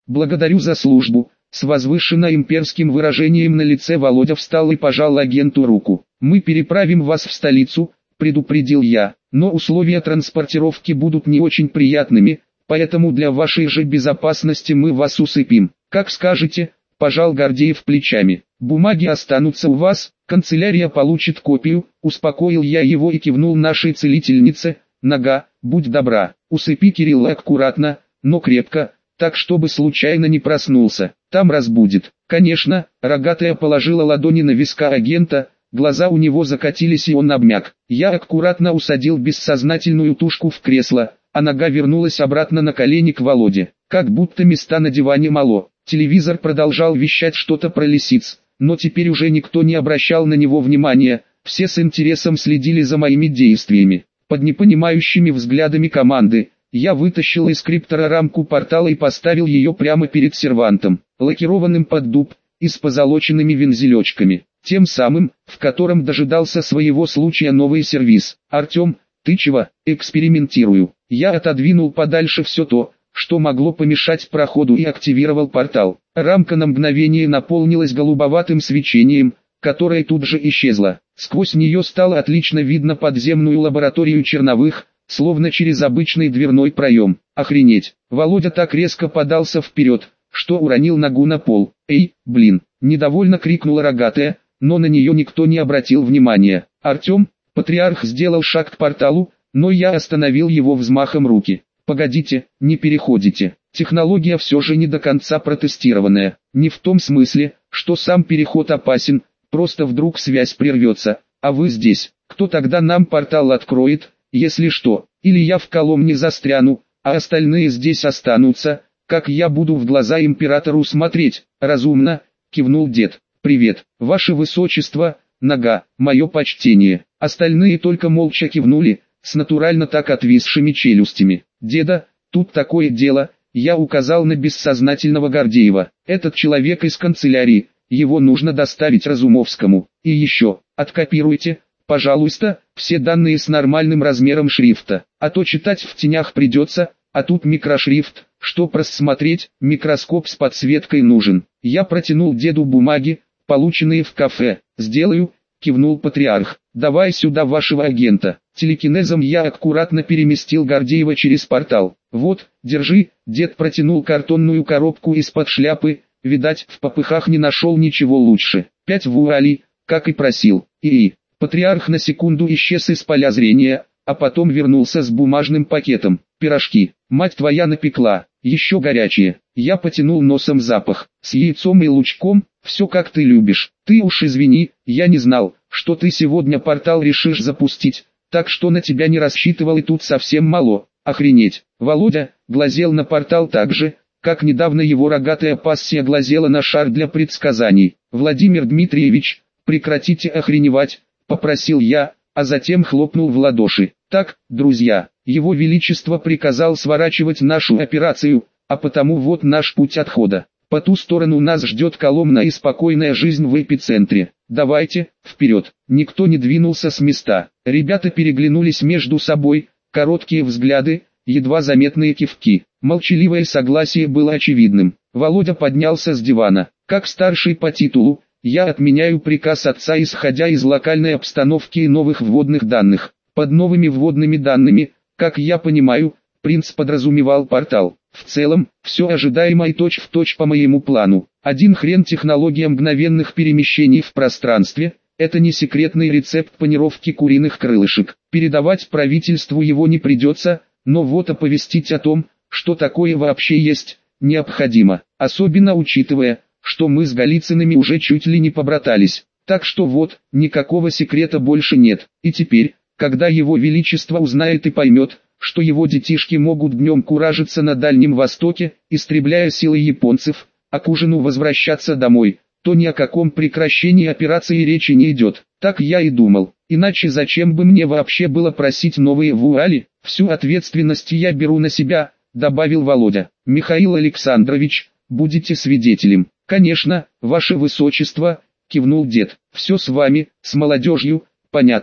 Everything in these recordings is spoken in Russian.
благодарю за службу». С возвышенно имперским выражением на лице Володя встал и пожал агенту руку. «Мы переправим вас в столицу», — предупредил я, «но условия транспортировки будут не очень приятными, поэтому для вашей же безопасности мы вас усыпим». «Как скажете», — пожал Гордеев плечами. «Бумаги останутся у вас, канцелярия получит копию», — успокоил я его и кивнул нашей целительнице. «Нога, будь добра, усыпи Кирилла аккуратно, но крепко, так чтобы случайно не проснулся, там разбудит». Конечно, Рогатая положила ладони на виска агента, глаза у него закатились и он обмяк. Я аккуратно усадил бессознательную тушку в кресло, а нога вернулась обратно на колени к Володе. Как будто места на диване мало. Телевизор продолжал вещать что-то про лисиц, но теперь уже никто не обращал на него внимания, все с интересом следили за моими действиями. Под непонимающими взглядами команды, я вытащил из криптора рамку портала и поставил ее прямо перед сервантом, лакированным под дуб, и с позолоченными вензелечками, тем самым, в котором дожидался своего случая новый сервиз. «Артем, ты чего?» «Экспериментирую». Я отодвинул подальше все то, что могло помешать проходу, и активировал портал. Рамка на мгновение наполнилась голубоватым свечением, которое тут же исчезло. Сквозь нее стало отлично видно подземную лабораторию Черновых, словно через обычный дверной проем. Охренеть! Володя так резко подался вперед, что уронил ногу на пол. «Эй, блин!» – недовольно крикнула Рогатая, но на нее никто не обратил внимания. «Артем!» – патриарх сделал шаг к порталу, но я остановил его взмахом руки. «Погодите, не переходите. Технология все же не до конца протестированная. Не в том смысле, что сам переход опасен, просто вдруг связь прервется, а вы здесь. Кто тогда нам портал откроет, если что? Или я в Коломне застряну, а остальные здесь останутся? Как я буду в глаза императору смотреть?» «Разумно», — кивнул дед. «Привет, ваше высочество, нога, мое почтение». Остальные только молча кивнули, с натурально так отвисшими челюстями. «Деда, тут такое дело», — я указал на бессознательного Гордеева. «Этот человек из канцелярии, его нужно доставить Разумовскому. И еще, откопируйте, пожалуйста, все данные с нормальным размером шрифта, а то читать в тенях придется, а тут микрошрифт, чтоб рассмотреть, микроскоп с подсветкой нужен». Я протянул деду бумаги, полученные в кафе. «Сделаю», — кивнул патриарх. «Давай сюда вашего агента». Телекинезом я аккуратно переместил Гордеева через портал. «Вот, держи», — дед протянул картонную коробку из-под шляпы, видать, в попыхах не нашел ничего лучше. 5 вуалей, как и просил. Патриарх на секунду исчез из поля зрения, а потом вернулся с бумажным пакетом. «Пирожки, мать твоя напекла, еще горячие». Я потянул носом запах, с яйцом и лучком, все как ты любишь. «Ты уж извини, я не знал, что ты сегодня портал решишь запустить, так что на тебя не рассчитывал, и тут совсем мало». «Охренеть!» Володя глазел на портал так же, как недавно его Рогатая пассия глазела на шар для предсказаний. «Владимир Дмитриевич, прекратите охреневать», — попросил я, а затем хлопнул в ладоши. «Так, друзья, его величество приказал сворачивать нашу операцию, а потому вот наш путь отхода. По ту сторону нас ждет Коломна и спокойная жизнь в эпицентре. Давайте, вперед!» Никто не двинулся с места. Ребята переглянулись между собой, короткие взгляды, едва заметные кивки. Молчаливое согласие было очевидным. Володя поднялся с дивана. «Как старший по титулу, я отменяю приказ отца, исходя из локальной обстановки и новых вводных данных». Под новыми вводными данными, как я понимаю, принц подразумевал портал. В целом, все ожидаемо и точь-в-точь по моему плану. Один хрен технология мгновенных перемещений в пространстве, это не секретный рецепт панировки куриных крылышек. Передавать правительству его не придется, но вот оповестить о том, что такое вообще есть, необходимо. Особенно учитывая, что мы с Голицынами уже чуть ли не побратались. Так что вот, никакого секрета больше нет. И теперь, когда его величество узнает и поймет, что его детишки могут днем куражиться на Дальнем Востоке, истребляя силы японцев, а к ужину возвращаться домой, то ни о каком прекращении операции речи не идет. Так я и думал. Иначе зачем бы мне вообще было просить новые вуали? «Всю ответственность я беру на себя», — добавил Володя. «Михаил Александрович, будете свидетелем». «Конечно, ваше высочество», — кивнул дед. «Все с вами, с молодежью, понятно.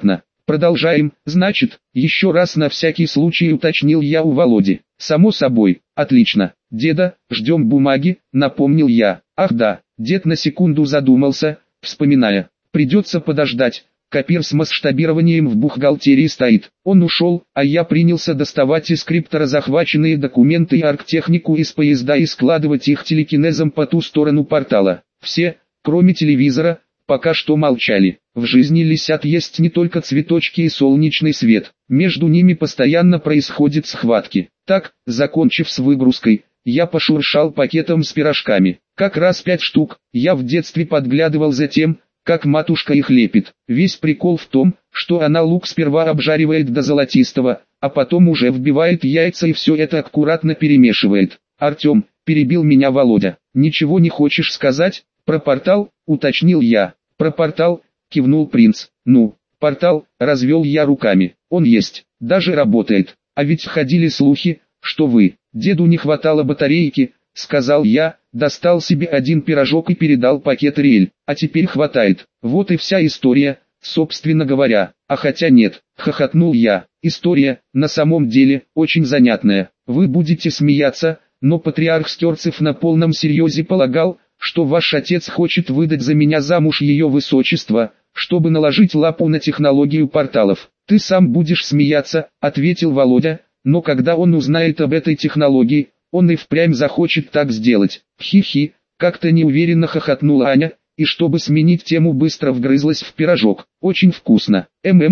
Продолжаем, значит, еще раз на всякий случай уточнил я у Володи. Само собой, отлично. Деда, ждем бумаги, напомнил я. Ах да, дед на секунду задумался, вспоминая. Придется подождать. Копир с масштабированием в бухгалтерии стоит. Он ушел, а я принялся доставать из криптора захваченные документы и арктехнику из поезда и складывать их телекинезом по ту сторону портала. Все, кроме телевизора, пока что молчали. В жизни лисят есть не только цветочки и солнечный свет. Между ними постоянно происходят схватки. Так, закончив с выгрузкой, я пошуршал пакетом с пирожками. Как раз 5 штук. Я в детстве подглядывал за тем, как матушка их лепит. Весь прикол в том, что она лук сперва обжаривает до золотистого, а потом уже вбивает яйца и все это аккуратно перемешивает. «Артем», — перебил меня Володя, — «ничего не хочешь сказать?» «Про портал?» — уточнил я. «Про портал?» — кивнул принц. «Ну, портал», — развел я руками. «Он есть, даже работает. А ведь ходили слухи, что деду не хватало батарейки», — сказал я, достал себе один пирожок и передал пакет Риэль. «А теперь хватает. Вот и вся история, собственно говоря». «А хотя нет», — хохотнул я. «История, на самом деле, очень занятная. Вы будете смеяться, но патриарх Стерцев на полном серьезе полагал, что ваш отец хочет выдать за меня замуж ее высочество, чтобы наложить лапу на технологию порталов». «Ты сам будешь смеяться», — ответил Володя, «но когда он узнает об этой технологии, он и впрямь захочет так сделать». «Хи-хи», — как-то неуверенно хохотнула Аня, и чтобы сменить тему быстро вгрызлась в пирожок. «Очень вкусно.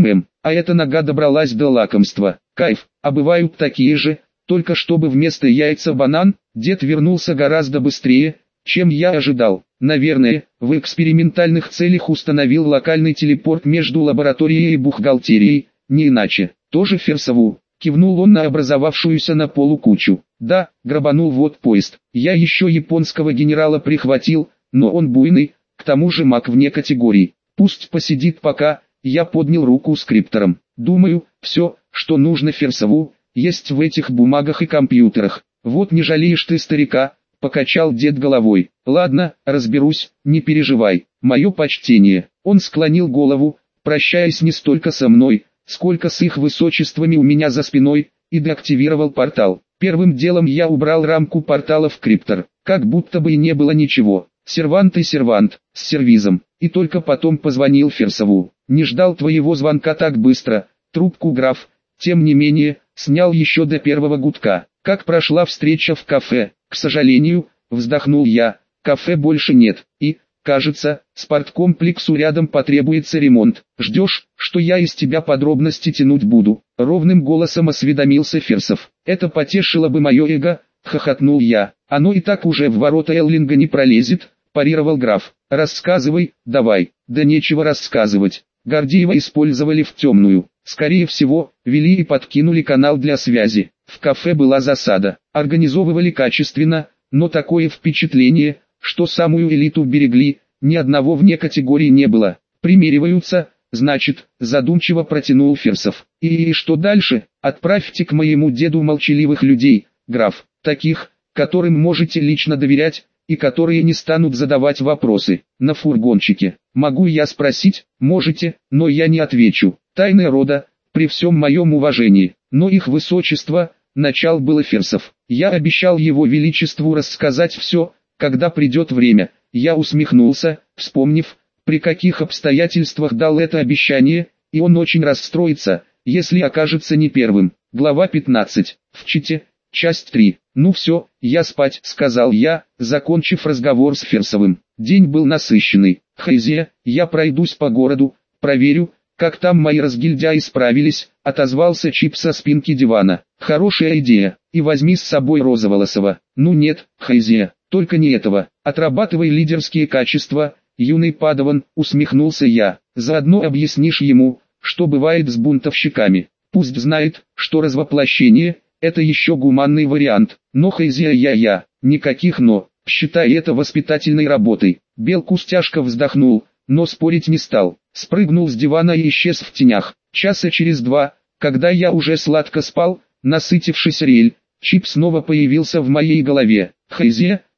А эта нога добралась до лакомства. Кайф, а бывают такие же, только чтобы вместо яйца банан». Дед вернулся гораздо быстрее, чем я ожидал. «Наверное, в экспериментальных целях установил локальный телепорт между лабораторией и бухгалтерией, не иначе». «Тоже Ферсову?» — кивнул он на образовавшуюся на полу кучу. «Да, грабанул вот поезд. Я еще японского генерала прихватил, но он буйный, к тому же маг вне категории. Пусть посидит пока». Я поднял руку с криптором. «Думаю, все, что нужно Ферсову, есть в этих бумагах и компьютерах. Вот не жалеешь ты старика», — покачал дед головой. «Ладно, разберусь, не переживай. Мое почтение». Он склонил голову, прощаясь не столько со мной, сколько с их высочествами у меня за спиной, и деактивировал портал. Первым делом я убрал рамку портала в криптор, как будто бы и не было ничего. Сервант и сервант, с сервизом. И только потом позвонил Ферсову. «Не ждал твоего звонка так быстро», — трубку граф, тем не менее, снял еще до первого гудка. «Как прошла встреча в кафе?» «К сожалению», — вздохнул я, — «кафе больше нет, и, кажется, спорткомплексу рядом потребуется ремонт. Ждешь, что я из тебя подробности тянуть буду?» Ровным голосом осведомился Ферсов. «Это потешило бы мое эго», — хохотнул я. «Оно и так уже в ворота Эллинга не пролезет», — парировал граф. «Рассказывай, давай». «Да нечего рассказывать. Гордеева использовали в темную. Скорее всего, вели и подкинули канал для связи. В кафе была засада. Организовывали качественно, но такое впечатление, что самую элиту берегли, ни одного вне категории не было. Примериваются, значит», задумчиво протянул Ферсов. «И что дальше? Отправьте к моему деду молчаливых людей, граф, таких, которым можете лично доверять, и которые не станут задавать вопросы. На фургончике. Могу я спросить?» «Можете, но я не отвечу. Тайны рода, при всем моем уважении. Но их высочество», начал было Ферсов. «Я обещал его величеству рассказать все, когда придет время». Я усмехнулся, вспомнив, при каких обстоятельствах дал это обещание, и он очень расстроится, если окажется не первым. Глава 15. В Чите. Часть 3. «Ну все, я спать», — сказал я, закончив разговор с Ферсовым. День был насыщенный. «Хайзе, я пройдусь по городу, проверю, как там мои разгильдяи справились», — отозвался Чип со спинки дивана. «Хорошая идея, и возьми с собой Розоволосого». «Ну нет, Хайзе, только не этого. Отрабатывай лидерские качества, юный падаван», — усмехнулся я. «Заодно объяснишь ему, что бывает с бунтовщиками. Пусть знает, что развоплощение — это еще гуманный вариант. Но Хайзе, никаких «но», считай это воспитательной работой». Белкустяшка вздохнул, но спорить не стал. Спрыгнул с дивана и исчез в тенях. Часа через 2, когда я уже сладко спал, насытившись Риэль, Чип снова появился в моей голове. «Хайзе,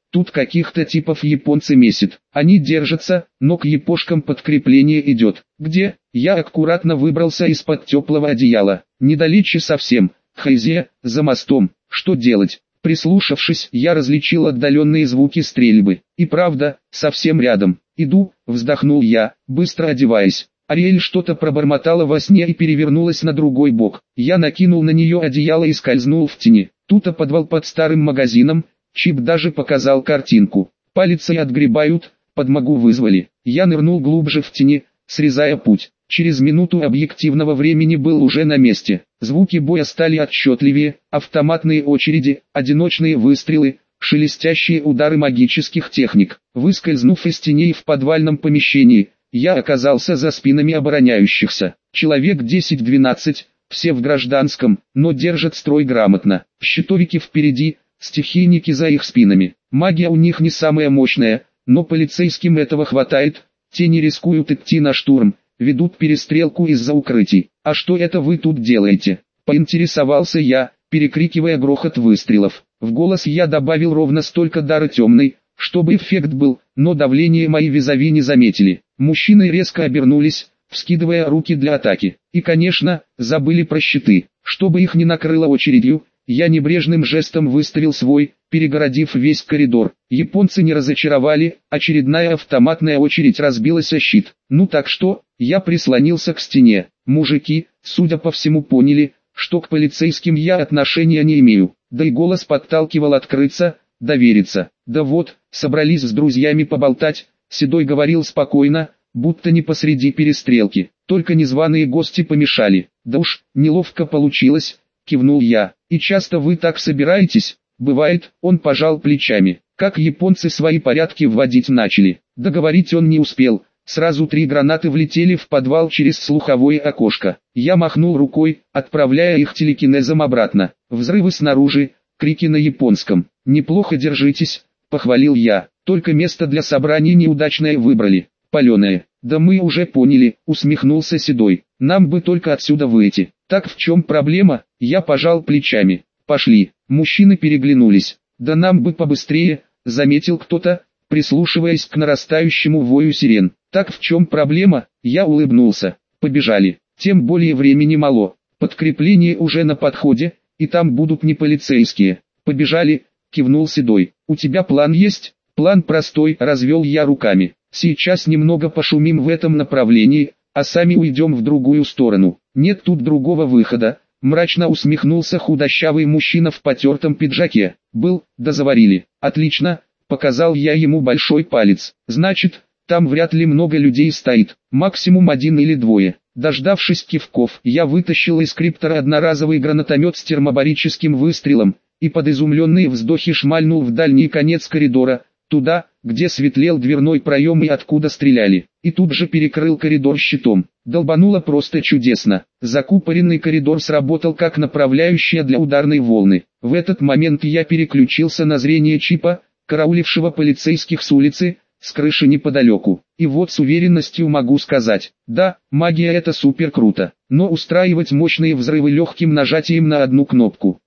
Тут каких-то типов японцы месят. Они держатся, но к япошкам подкрепление идет. Где? Я аккуратно выбрался из-под теплого одеяла. Недалече совсем. Хайзе, за мостом. Что делать? Прислушавшись, я различил отдаленные звуки стрельбы. И правда, совсем рядом. Иду, вздохнул я, быстро одеваясь. Ариэль что-то пробормотала во сне и перевернулась на другой бок. Я накинул на нее одеяло и скользнул в тени. Тут подвал под старым магазином. Чип даже показал картинку. Полиция отгребают, подмогу вызвали. Я нырнул глубже в тени, срезая путь. Через минуту объективного времени был уже на месте. Звуки боя стали отчетливее, автоматные очереди, одиночные выстрелы, шелестящие удары магических техник. Выскользнув из теней в подвальном помещении, я оказался за спинами обороняющихся. Человек 10-12, все в гражданском, но держат строй грамотно. Щитовики впереди, стихийники за их спинами. Магия у них не самая мощная, но полицейским этого хватает. Те не рискуют идти на штурм, ведут перестрелку из-за укрытий. «А что это вы тут делаете?» – поинтересовался я, перекрикивая грохот выстрелов. В голос я добавил ровно столько дара темной, чтобы эффект был, но давление мои визави не заметили. Мужчины резко обернулись, вскидывая руки для атаки. И, конечно, забыли про щиты. Чтобы их не накрыло очередью, я небрежным жестом выставил свой, перегородив весь коридор. Японцы не разочаровали, очередная автоматная очередь разбилась о щит. Ну так что, я прислонился к стене. Мужики, судя по всему, поняли, что к полицейским я отношения не имею. Да и голос подталкивал открыться, довериться. Да вот, собрались с друзьями поболтать, Седой говорил спокойно, будто не посреди перестрелки. Только незваные гости помешали. Да уж, неловко получилось, кивнул я. И часто вы так собираетесь? Бывает, он пожал плечами. Как японцы свои порядки вводить начали. Договорить он не успел. Сразу 3 гранаты влетели в подвал через слуховое окошко. Я махнул рукой, отправляя их телекинезом обратно. Взрывы снаружи, крики на японском. «Неплохо держитесь», — похвалил я. «Только место для собрания неудачное выбрали. Паленое». «Да мы уже поняли», — усмехнулся Седой. «Нам бы только отсюда выйти». «Так в чем проблема?» Я пожал плечами. «Пошли». Мужчины переглянулись. «Да нам бы побыстрее», — заметил кто-то, прислушиваясь к нарастающему вою сирен. «Так в чем проблема?» Я улыбнулся. «Побежали. Тем более времени мало. Подкрепление уже на подходе, и там будут не полицейские». «Побежали», — кивнул Седой. «У тебя план есть?» «План простой», — развел я руками. «Сейчас немного пошумим в этом направлении, а сами уйдем в другую сторону. Нет тут другого выхода», — мрачно усмехнулся худощавый мужчина в потертом пиджаке. «Был, да заварили». «Отлично», — показал я ему большой палец. «Значит, там вряд ли много людей стоит, максимум 1 или 2. Дождавшись кивков, я вытащил из криптора одноразовый гранатомет с термобарическим выстрелом, и под изумленные вздохи шмальнул в дальний конец коридора, туда, где светлел дверной проем и откуда стреляли, и тут же перекрыл коридор щитом. Долбануло просто чудесно. Закупоренный коридор сработал как направляющая для ударной волны. В этот момент я переключился на зрение Чипа, караулившего полицейских с улицы, с крыши неподалеку. И вот с уверенностью могу сказать, да, магия это супер круто, но устраивать мощные взрывы легким нажатием на одну кнопку,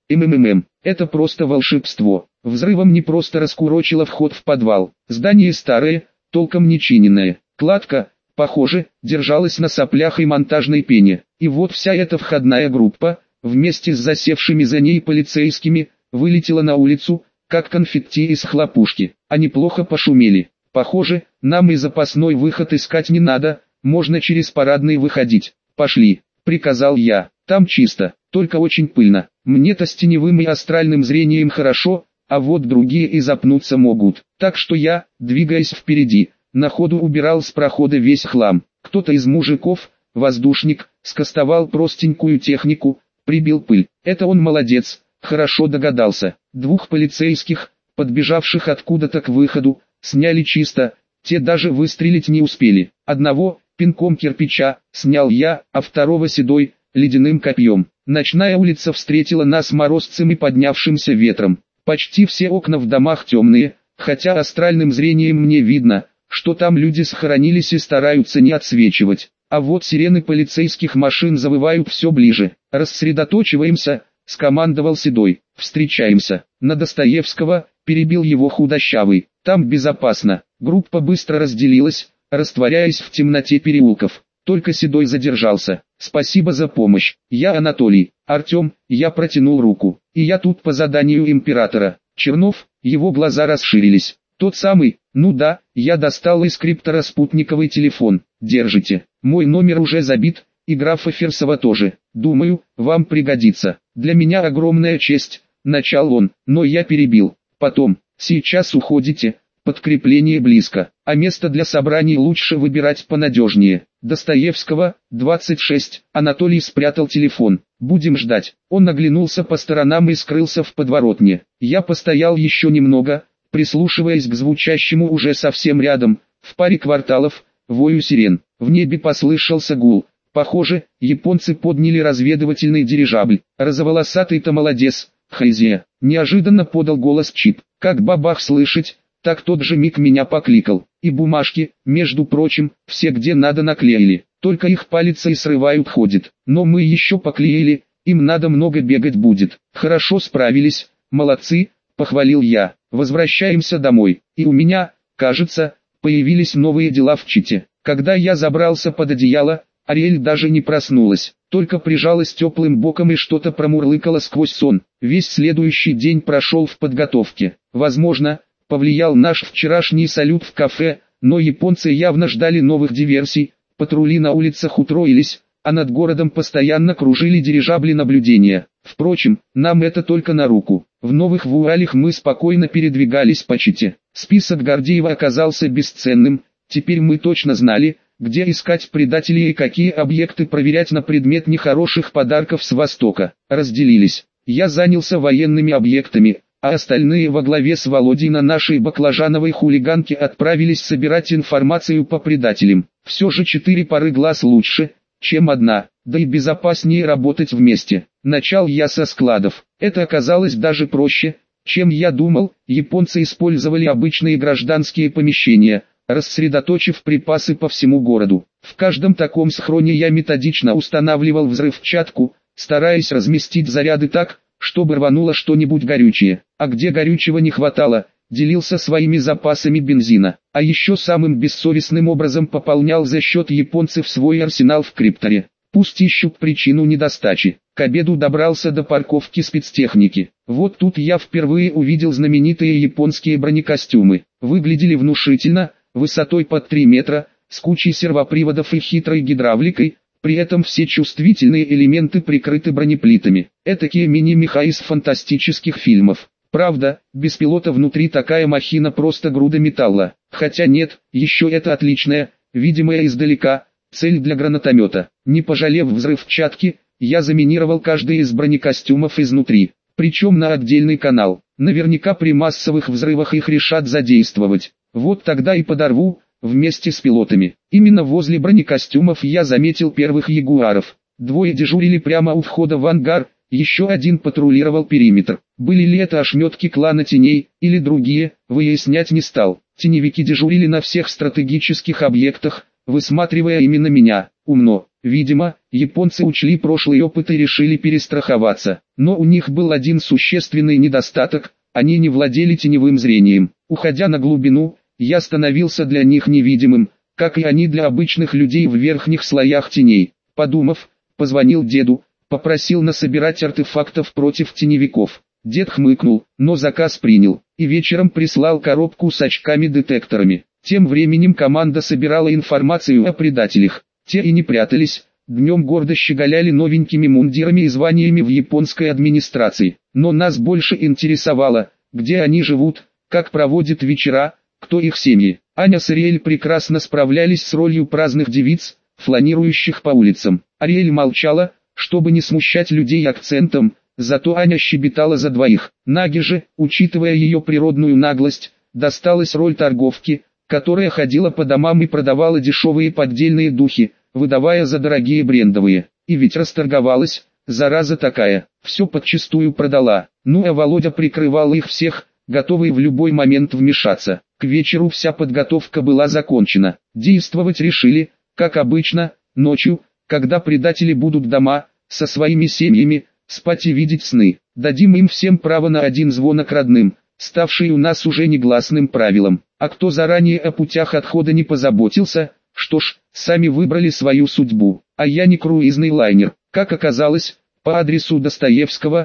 это просто волшебство. Взрывом не просто раскурочило вход в подвал. Здание старое, толком не чиненное. Кладка, похоже, держалась на соплях и монтажной пене. И вот вся эта входная группа, вместе с засевшими за ней полицейскими, вылетела на улицу, как конфетти из хлопушки. Они плохо пошумели. «Похоже, нам и запасной выход искать не надо, можно через парадный выходить. Пошли», — приказал я. «Там чисто, только очень пыльно. Мне-то с теневым и астральным зрением хорошо, а вот другие и запнуться могут. Так что я, двигаясь впереди, на ходу убирал с прохода весь хлам. Кто-то из мужиков, воздушник, скостовал простенькую технику, прибил пыль. Это он молодец, хорошо догадался. 2 полицейских, подбежавших откуда-то к выходу, сняли чисто, те даже выстрелить не успели. Одного, пинком кирпича, снял я, а второго Седой, ледяным копьем. Ночная улица встретила нас морозцем и поднявшимся ветром. Почти все окна в домах темные, хотя астральным зрением мне видно, что там люди схоронились и стараются не отсвечивать. А вот сирены полицейских машин завывают все ближе. «Рассредоточиваемся», — скомандовал Седой. «Встречаемся». На Достоевского, перебил его худощавый. Там безопасно. Группа быстро разделилась, растворяясь в темноте переулков. Только Седой задержался. Спасибо за помощь. Я Анатолий. Артем, я протянул руку. И я тут по заданию императора. Чернов, его глаза расширились. Тот самый, ну да, я достал из криптора спутниковый телефон. Держите. Мой номер уже забит, и графа Ферсова тоже. Думаю, вам пригодится. Для меня огромная честь, начал он, но я перебил. Потом, сейчас уходите, подкрепление близко, а место для собраний лучше выбирать понадежнее. Достоевского, 26, Анатолий спрятал телефон. Будем ждать. Он оглянулся по сторонам и скрылся в подворотне. Я постоял еще немного, прислушиваясь к звучащему уже совсем рядом, в паре кварталов, вою сирен. В небе послышался гул. Похоже, японцы подняли разведывательный дирижабль. Розоволосатый-то молодец, Хайзе. Неожиданно подал голос Чип. Как бабах слышать, так тот же миг меня покликал. И бумажки, между прочим, все где надо наклеили. Только их палец и срывают ходит. Но мы еще поклеили, им надо много бегать будет. Хорошо справились, молодцы, похвалил я. Возвращаемся домой. И у меня, кажется, появились новые дела в Чите. Когда я забрался под одеяло, Ариэль даже не проснулась, только прижалась теплым боком и что-то промурлыкала сквозь сон. Весь следующий день прошел в подготовке. Возможно, повлиял наш вчерашний салют в кафе, но японцы явно ждали новых диверсий, патрули на улицах утроились, а над городом постоянно кружили дирижабли наблюдения. Впрочем, нам это только на руку. В новых вуалях мы спокойно передвигались по Чите. Список Гордеева оказался бесценным, теперь мы точно знали, где искать предателей и какие объекты проверять на предмет нехороших подарков с Востока. Разделились. Я занялся военными объектами, а остальные во главе с Володей на нашей баклажановой хулиганке отправились собирать информацию по предателям. Все же 4 пары глаз лучше, чем одна, да и безопаснее работать вместе. Начал я со складов. Это оказалось даже проще, чем я думал. Японцы использовали обычные гражданские помещения, рассредоточив припасы по всему городу. В каждом таком схроне я методично устанавливал взрывчатку, стараясь разместить заряды так, чтобы рвануло что-нибудь горючее. А где горючего не хватало, делился своими запасами бензина. А еще самым бессовестным образом пополнял за счет японцев свой арсенал в крипторе. Пусть ищут причину недостачи. К обеду добрался до парковки спецтехники. Вот тут я впервые увидел знаменитые японские бронекостюмы. Выглядели внушительно, высотой под 3 метра, с кучей сервоприводов и хитрой гидравликой, при этом все чувствительные элементы прикрыты бронеплитами. Этакие мини-меха из фантастических фильмов. Правда, без пилота внутри такая махина просто груда металла. Хотя нет, еще это отличная, видимая издалека, цель для гранатомета. Не пожалев взрывчатки, я заминировал каждый из бронекостюмов изнутри. Причем на отдельный канал. Наверняка при массовых взрывах их решат задействовать. Вот тогда и подорву, вместе с пилотами. Именно возле бронекостюмов я заметил первых ягуаров. 2 дежурили прямо у входа в ангар, еще 1 патрулировал периметр. Были ли это ошметки клана теней, или другие, выяснять не стал. Теневики дежурили на всех стратегических объектах, высматривая именно меня. Умно. Видимо, японцы учли прошлый опыт и решили перестраховаться. Но у них был один существенный недостаток, они не владели теневым зрением. Уходя на глубину, я становился для них невидимым, как и они для обычных людей в верхних слоях теней. Подумав, позвонил деду, попросил насобирать артефактов против теневиков. Дед хмыкнул, но заказ принял, и вечером прислал коробку с очками-детекторами. Тем временем команда собирала информацию о предателях. Те и не прятались, днем гордо щеголяли новенькими мундирами и званиями в японской администрации. Но нас больше интересовало, где они живут, как проводят вечера, кто их семьи. Аня с Ариэль прекрасно справлялись с ролью праздных девиц, фланирующих по улицам. Ариэль молчала, чтобы не смущать людей акцентом, зато Аня щебетала за двоих. Наге же, учитывая ее природную наглость, досталась роль торговки, которая ходила по домам и продавала дешевые поддельные духи, выдавая за дорогие брендовые. И ведь расторговалась, зараза такая, все подчистую продала. Ну а Володя прикрывал их всех, готовый в любой момент вмешаться. К вечеру вся подготовка была закончена. Действовать решили, как обычно, ночью, когда предатели будут дома, со своими семьями, спать и видеть сны. Дадим им всем право на 1 звонок родным, ставший у нас уже негласным правилом. А кто заранее о путях отхода не позаботился, что ж, сами выбрали свою судьбу. А я не круизный лайнер. Как оказалось, по адресу Достоевского,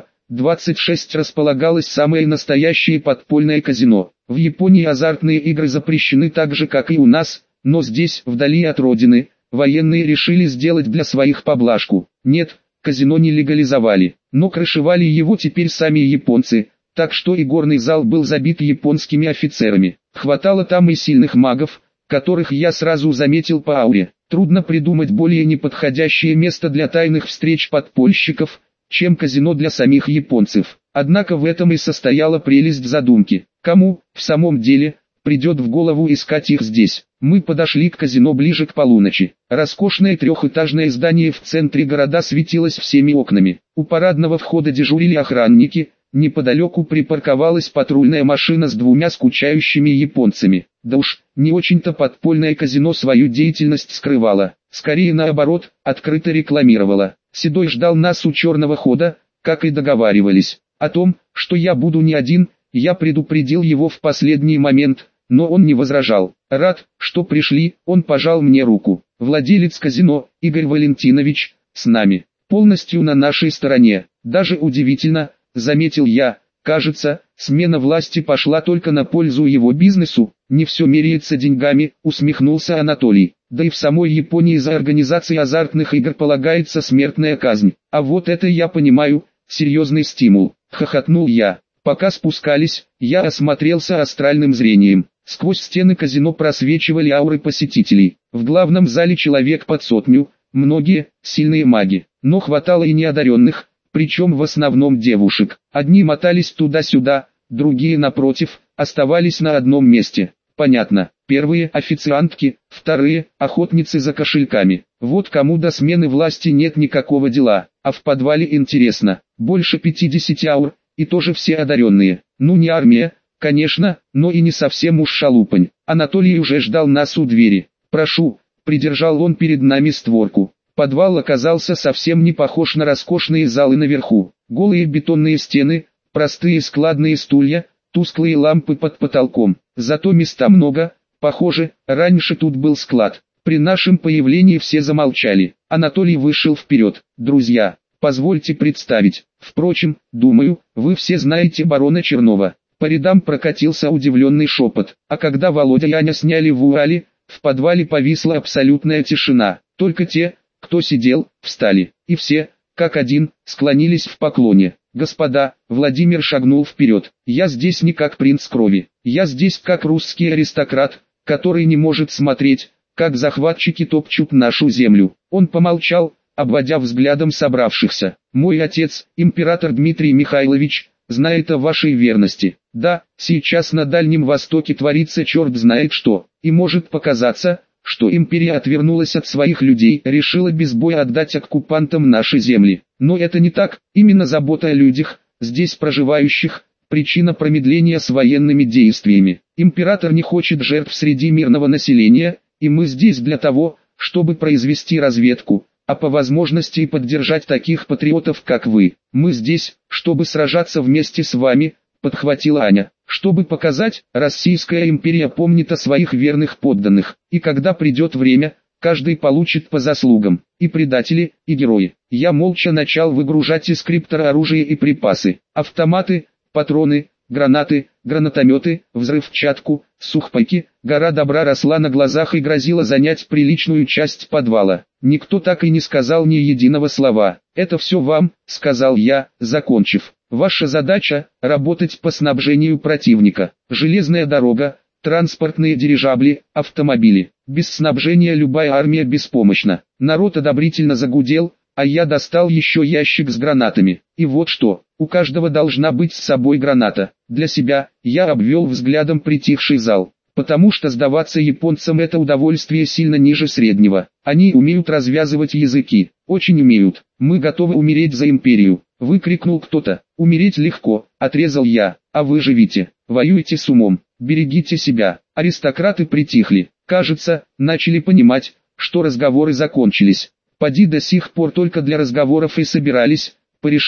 26 располагалось самое настоящее подпольное казино. В Японии азартные игры запрещены так же, как и у нас, но здесь, вдали от родины, военные решили сделать для своих поблажку. Нет, казино не легализовали, но крышевали его теперь сами японцы, так что и горный зал был забит японскими офицерами. Хватало там и сильных магов, которых я сразу заметил по ауре. Трудно придумать более неподходящее место для тайных встреч подпольщиков, чем казино для самих японцев. Однако в этом и состояла прелесть задумки. Кому, в самом деле, придет в голову искать их здесь? Мы подошли к казино ближе к полуночи. Роскошное трехэтажное здание в центре города светилось всеми окнами. У парадного входа дежурили охранники, неподалеку припарковалась патрульная машина с двумя скучающими японцами. Да уж, не очень-то подпольное казино свою деятельность скрывало, скорее наоборот, открыто рекламировало. Седой ждал нас у черного хода, как и договаривались. О том, что я буду не один, я предупредил его в последний момент, но он не возражал. Рад, что пришли, он пожал мне руку. Владелец казино, Игорь Валентинович, с нами, полностью на нашей стороне. Даже удивительно, заметил я, кажется, смена власти пошла только на пользу его бизнесу. Не все меряется деньгами, усмехнулся Анатолий. Да и в самой Японии за организацией азартных игр полагается смертная казнь. А вот это я понимаю, серьезный стимул, хохотнул я. Пока спускались, я осмотрелся астральным зрением. Сквозь стены казино просвечивали ауры посетителей. В главном зале человек под 100, многие сильные маги, но хватало и неодаренных, причем в основном девушек. Одни мотались туда-сюда, другие напротив, оставались на одном месте. Понятно, первые официантки, вторые охотницы за кошельками. Вот кому до смены власти нет никакого дела. А в подвале интересно, больше 50 аур, и тоже все одаренные. Ну не армия, конечно, но и не совсем уж шалупань. Анатолий уже ждал нас у двери. «Прошу», придержал он перед нами створку. Подвал оказался совсем не похож на роскошные залы наверху. Голые бетонные стены, простые складные стулья, тусклые лампы под потолком. Зато места много, похоже, раньше тут был склад. При нашем появлении все замолчали. Анатолий вышел вперед. «Друзья, позвольте представить. Впрочем, думаю, вы все знаете барона Чернова». По рядам прокатился удивленный шепот. А когда Володя и Аня сняли вуали, в подвале повисла абсолютная тишина. Только те, кто сидел, встали. И все, как один, склонились в поклоне. «Господа», Владимир шагнул вперед, «я здесь не как принц крови. Я здесь как русский аристократ, который не может смотреть, как захватчики топчут нашу землю». Он помолчал, обводя взглядом собравшихся. «Мой отец, император Дмитрий Михайлович, знает о вашей верности. Да, сейчас на Дальнем Востоке творится черт знает что, и может показаться, что империя отвернулась от своих людей, решила без боя отдать оккупантам наши земли. Но это не так, именно забота о людях, здесь проживающих, причина промедления с военными действиями. Император не хочет жертв среди мирного населения, и мы здесь для того, чтобы произвести разведку, а по возможности и поддержать таких патриотов, как вы. Мы здесь, чтобы сражаться вместе с вами, подхватила Аня, чтобы показать, Российская империя помнит о своих верных подданных, и когда придет время, каждый получит по заслугам, и предатели, и герои. Я молча начал выгружать из криптора оружие и припасы, автоматы, патроны, гранаты, гранатометы, взрывчатку, сухпайки. Гора добра росла на глазах и грозила занять приличную часть подвала. Никто так и не сказал ни единого слова. «Это все вам», — сказал я, закончив. «Ваша задача — работать по снабжению противника. Железная дорога, транспортные дирижабли, автомобили. Без снабжения любая армия беспомощна». Народ одобрительно загудел, а я достал еще ящик с гранатами. И вот что, у каждого должна быть с собой граната. Для себя, я обвел взглядом притихший зал. Потому что сдаваться японцам это удовольствие сильно ниже среднего. Они умеют развязывать языки, очень умеют. «Мы готовы умереть за империю», — выкрикнул кто-то. «Умереть легко», — отрезал я, — «а вы живите, воюйте с умом, берегите себя». Аристократы притихли, кажется, начали понимать, что разговоры закончились. Поди до сих пор только для разговоров и собирались, порешать,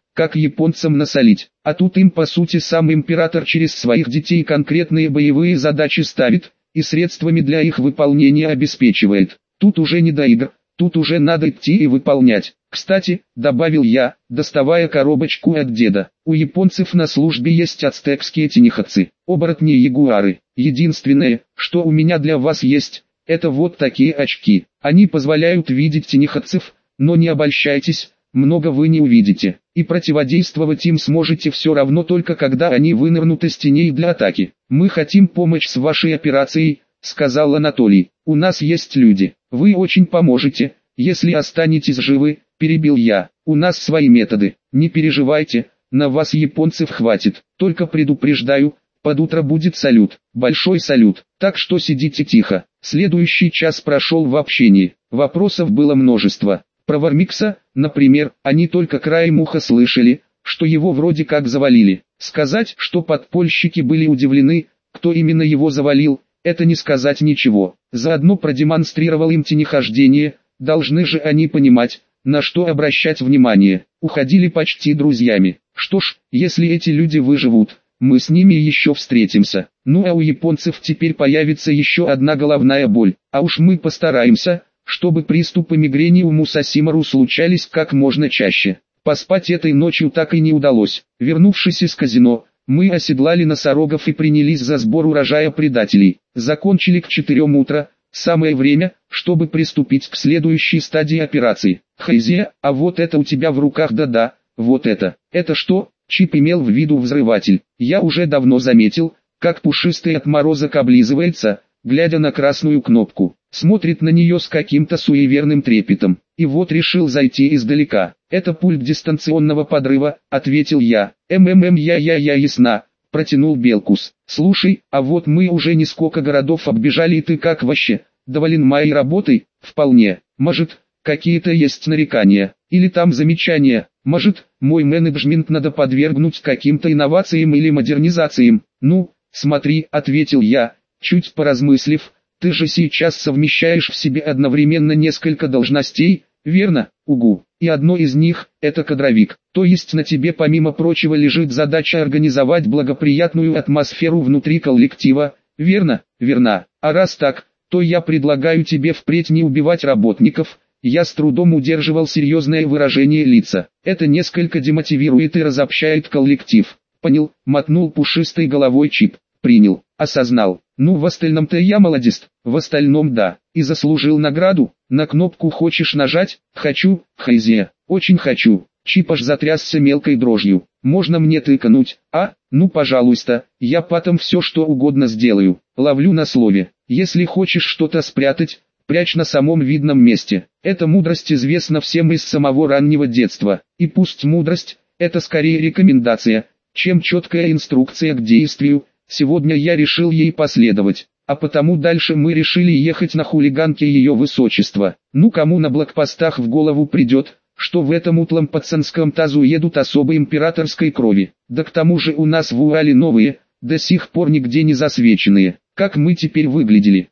как японцам насолить. А тут им по сути сам император через своих детей конкретные боевые задачи ставит, и средствами для их выполнения обеспечивает. Тут уже не до игр, тут уже надо идти и выполнять. Кстати, добавил я, доставая коробочку от деда, у японцев на службе есть ацтекские тенихотцы, оборотни-ягуары. Единственное, что у меня для вас есть, это вот такие очки. Они позволяют видеть тенихотцев, но не обольщайтесь, много вы не увидите. И противодействовать им сможете все равно только когда они вынырнут из теней для атаки. Мы хотим помочь с вашей операцией, сказал Анатолий. У нас есть люди. Вы очень поможете, если останетесь живы, перебил я. У нас свои методы. Не переживайте, на вас японцев хватит. Только предупреждаю, под утро будет салют. Большой салют. Так что сидите тихо. Следующий час прошел в общении. Вопросов было множество. Про Вармикса, например, они только краем уха слышали, что его вроде как завалили. Сказать, что подпольщики были удивлены, кто именно его завалил, это не сказать ничего. Заодно продемонстрировал им тенехождение, должны же они понимать, на что обращать внимание. Уходили почти друзьями. Что ж, если эти люди выживут, мы с ними еще встретимся. Ну а у японцев теперь появится еще одна головная боль. А уж мы постараемся, чтобы приступы мигрени у Мусасимару случались как можно чаще. Поспать этой ночью так и не удалось. Вернувшись из казино, мы оседлали носорогов и принялись за сбор урожая предателей. Закончили к 4 утра, самое время, чтобы приступить к следующей стадии операции. Хайзе, а вот это у тебя в руках, да-да, вот это. Это что? Чип имел в виду взрыватель. Я уже давно заметил, как пушистый отморозок облизывается, глядя на красную кнопку. Смотрит на нее с каким-то суеверным трепетом. И вот решил зайти издалека. Это пульт дистанционного подрыва, ответил я. Я ясна, протянул Белкус. Слушай, а вот мы уже несколько городов оббежали, и ты как вообще? Доволен моей работой? Вполне. Может, какие-то есть нарекания? Или там замечания? Может, мой менеджмент надо подвергнуть каким-то инновациям или модернизациям? Ну, смотри, ответил я, чуть поразмыслив. Ты же сейчас совмещаешь в себе одновременно несколько должностей, верно? Угу. И одно из них – это кадровик. То есть на тебе помимо прочего лежит задача организовать благоприятную атмосферу внутри коллектива, верно? Верно. А раз так, то я предлагаю тебе впредь не убивать работников. Я с трудом удерживал серьезное выражение лица. Это несколько демотивирует и разобщает коллектив. Понял, мотнул пушистой головой Чип. Принял, осознал. Ну в остальном-то я молодец, в остальном да. И заслужил награду. На кнопку хочешь нажать? Хочу, Хайзе, очень хочу. Чип аж затрясся мелкой дрожью. Можно мне тыкануть? А? Ну пожалуйста, я потом все что угодно сделаю. Ловлю на слове. Если хочешь что-то спрятать, прячь на самом видном месте. Эта мудрость известна всем из самого раннего детства. И пусть мудрость – это скорее рекомендация, чем четкая инструкция к действию. Сегодня я решил ей последовать, а потому дальше мы решили ехать на хулиганке ее высочества. Ну кому на блокпостах в голову придет, что в этом утлом пацанском тазу едут особо императорской крови. Да к тому же у нас в Урале новые, до сих пор нигде не засвеченные. Как мы теперь выглядели?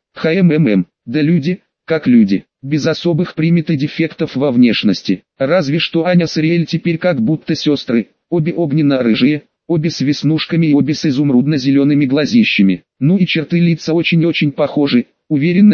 Да люди, как люди, без особых примет и дефектов во внешности. Разве что Аня с Ариэль теперь как будто сестры, обе огненно-рыжие. Обе с веснушками и обе с изумрудно-зелеными глазищами. Ну и черты лица очень-очень похожи, уверен на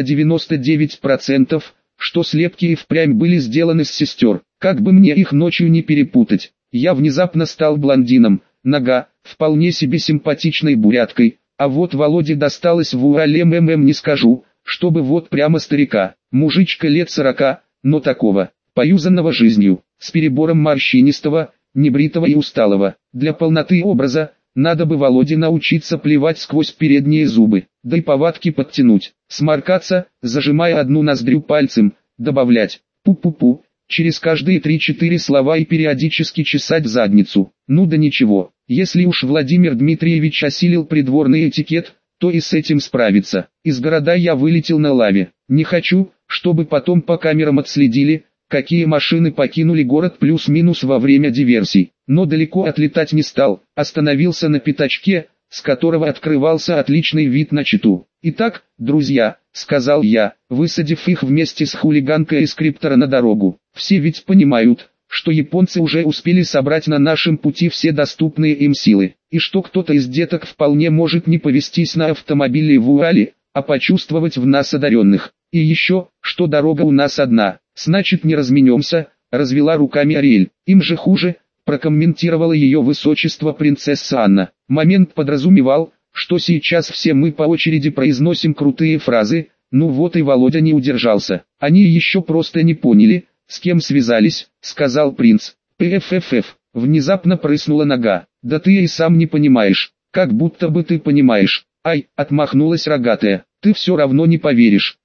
99%, что слепки и впрямь были сделаны с сестер. Как бы мне их ночью не перепутать. Я внезапно стал блондином, нога, вполне себе симпатичной буряткой, а вот Володе досталось в Урале не скажу, чтобы вот прямо старика, мужичка лет 40, но такого, поюзанного жизнью, с перебором морщинистого, небритого и усталого. Для полноты образа, надо бы Володе научиться плевать сквозь передние зубы, да и повадки подтянуть, сморкаться, зажимая одну ноздрю пальцем, добавлять «пу-пу-пу», через каждые 3-4 слова и периодически чесать задницу. Ну да ничего, если уж Владимир Дмитриевич осилил придворный этикет, то и с этим справится. Из города я вылетел на лаве. Не хочу, чтобы потом по камерам отследили, какие машины покинули город плюс-минус во время диверсий. Но далеко отлетать не стал, остановился на пятачке, с которого открывался отличный вид на Читу. «Итак, друзья», — сказал я, высадив их вместе с хулиганкой из Криптора на дорогу, — «все ведь понимают, что японцы уже успели собрать на нашем пути все доступные им силы, и что кто-то из деток вполне может не повестись на автомобиле в Урале, а почувствовать в нас одаренных. И еще, что дорога у нас одна, значит не разменемся, развела руками Ариэль. Им же хуже, прокомментировала ее высочество принцесса Анна. Момент подразумевал, что сейчас все мы по очереди произносим крутые фразы, ну вот и Володя не удержался. Они еще просто не поняли, с кем связались, сказал принц. ПФФФ, внезапно прыснула нога. Да ты и сам не понимаешь, как будто бы ты понимаешь. Ай, отмахнулась рогатая, ты все равно не поверишь.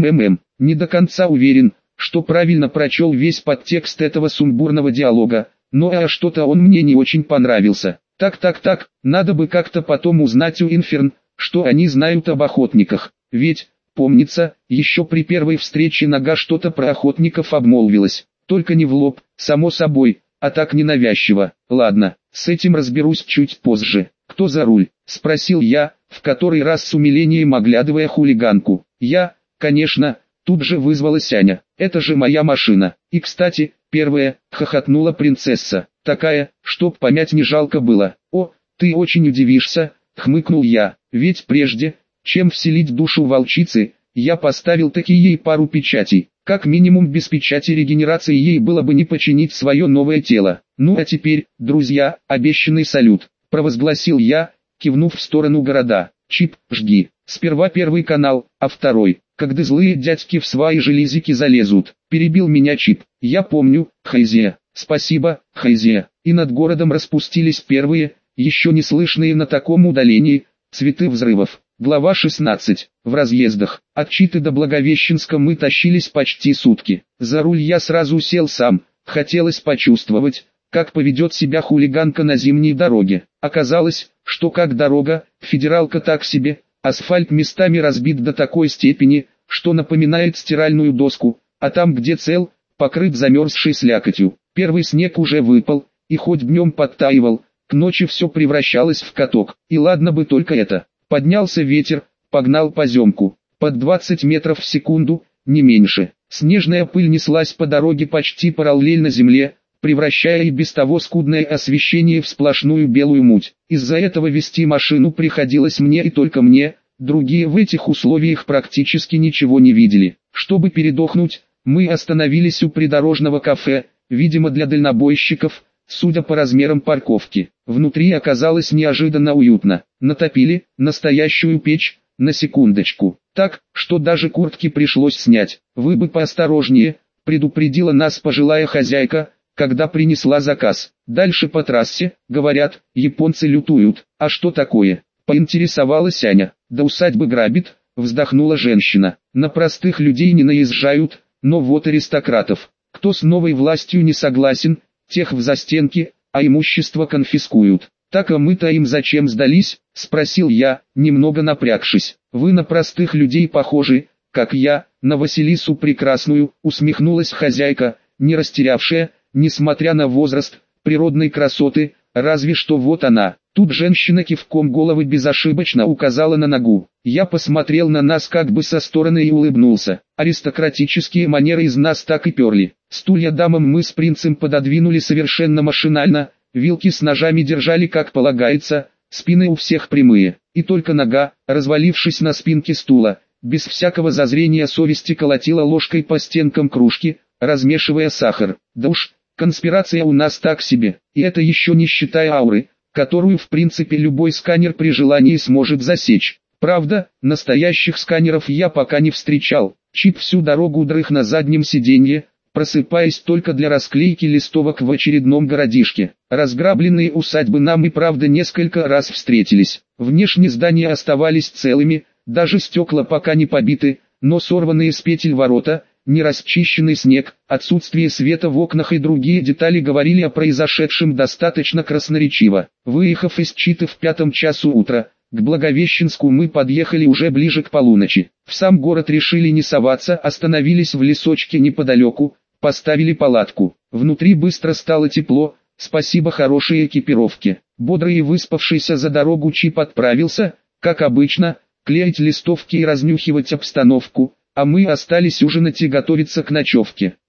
Не до конца уверен, что правильно прочел весь подтекст этого сумбурного диалога, но что-то он мне не очень понравился. Так, надо бы как-то потом узнать у Инферн, что они знают об охотниках, ведь, помнится, еще при первой встрече нога что-то про охотников обмолвилась, только не в лоб, само собой, а так ненавязчиво. Ладно, с этим разберусь чуть позже. Кто за руль? Спросил я, в который раз с умилением оглядывая хулиганку. Я, конечно, тут же вызвалась Аня. Это же моя машина. И кстати, первая, хохотнула принцесса. Такая, чтоб помять не жалко было. О, ты очень удивишься, хмыкнул я. Ведь прежде, чем вселить душу волчицы, я поставил такие ей пару печатей. Как минимум без печати регенерации ей было бы не починить свое новое тело. Ну а теперь, друзья, обещанный салют, провозгласил я, кивнув в сторону города. Чип, жги. Сперва первый канал, а второй, когда злые дядьки в свои железики залезут. Перебил меня Чип. Я помню, Хайзе. Спасибо, Хайзе. И над городом распустились первые, еще не слышные на таком удалении, цветы взрывов. Глава 16. В разъездах. От Читы до Благовещенска мы тащились почти сутки. За руль я сразу сел сам. Хотелось почувствовать, как поведет себя хулиганка на зимней дороге. Оказалось, что как дорога, федералка так себе, асфальт местами разбит до такой степени, что напоминает стиральную доску, а там где цел, покрыт замерзшей слякотью. Первый снег уже выпал, и хоть днем подтаивал, к ночи все превращалось в каток. И ладно бы только это. Поднялся ветер, погнал поземку, под 20 метров в секунду, не меньше. Снежная пыль неслась по дороге почти параллельно земле, превращая и без того скудное освещение в сплошную белую муть. Из-за этого вести машину приходилось мне и только мне, другие в этих условиях практически ничего не видели. Чтобы передохнуть, мы остановились у придорожного кафе, видимо для дальнобойщиков, судя по размерам парковки. Внутри оказалось неожиданно уютно. Натопили настоящую печь, на секундочку. Так, что даже куртки пришлось снять. Вы бы поосторожнее, предупредила нас пожилая хозяйка, когда принесла заказ. Дальше по трассе, говорят, японцы лютуют. А что такое? Поинтересовалась Аня. Да усадьбы грабит, вздохнула женщина. На простых людей не наезжают, но вот аристократов. Кто с новой властью не согласен, тех в застенки, а имущество конфискуют. Так а мы-то им зачем сдались? Спросил я, немного напрягшись. Вы на простых людей похожи, как я, на Василису Прекрасную, усмехнулась хозяйка, не растерявшая, несмотря на возраст, природной красоты, разве что вот она. Тут женщина кивком головы безошибочно указала на ногу. Я посмотрел на нас как бы со стороны и улыбнулся. Аристократические манеры из нас так и перли. Стулья дамам мы с принцем пододвинули совершенно машинально, вилки с ножами держали как полагается, спины у всех прямые. И только нога, развалившись на спинке стула, без всякого зазрения совести колотила ложкой по стенкам кружки, размешивая сахар. Да уж, конспирация у нас так себе, и это еще не считая ауры, которую в принципе любой сканер при желании сможет засечь. Правда, настоящих сканеров я пока не встречал. Чип всю дорогу дрых на заднем сиденье, просыпаясь только для расклейки листовок в очередном городишке. Разграбленные усадьбы нам и правда несколько раз встретились. Внешне здания оставались целыми, даже стекла пока не побиты, но сорванные с петель ворота, нерасчищенный снег, отсутствие света в окнах и другие детали говорили о произошедшем достаточно красноречиво. Выехав из Читы в 5 часу утра, к Благовещенску мы подъехали уже ближе к полуночи. В сам город решили не соваться, остановились в лесочке неподалеку, поставили палатку. Внутри быстро стало тепло, спасибо хорошей экипировке. Бодрый и выспавшийся за дорогу Чип отправился, как обычно, клеить листовки и разнюхивать обстановку, а мы остались ужинать и готовиться к ночевке.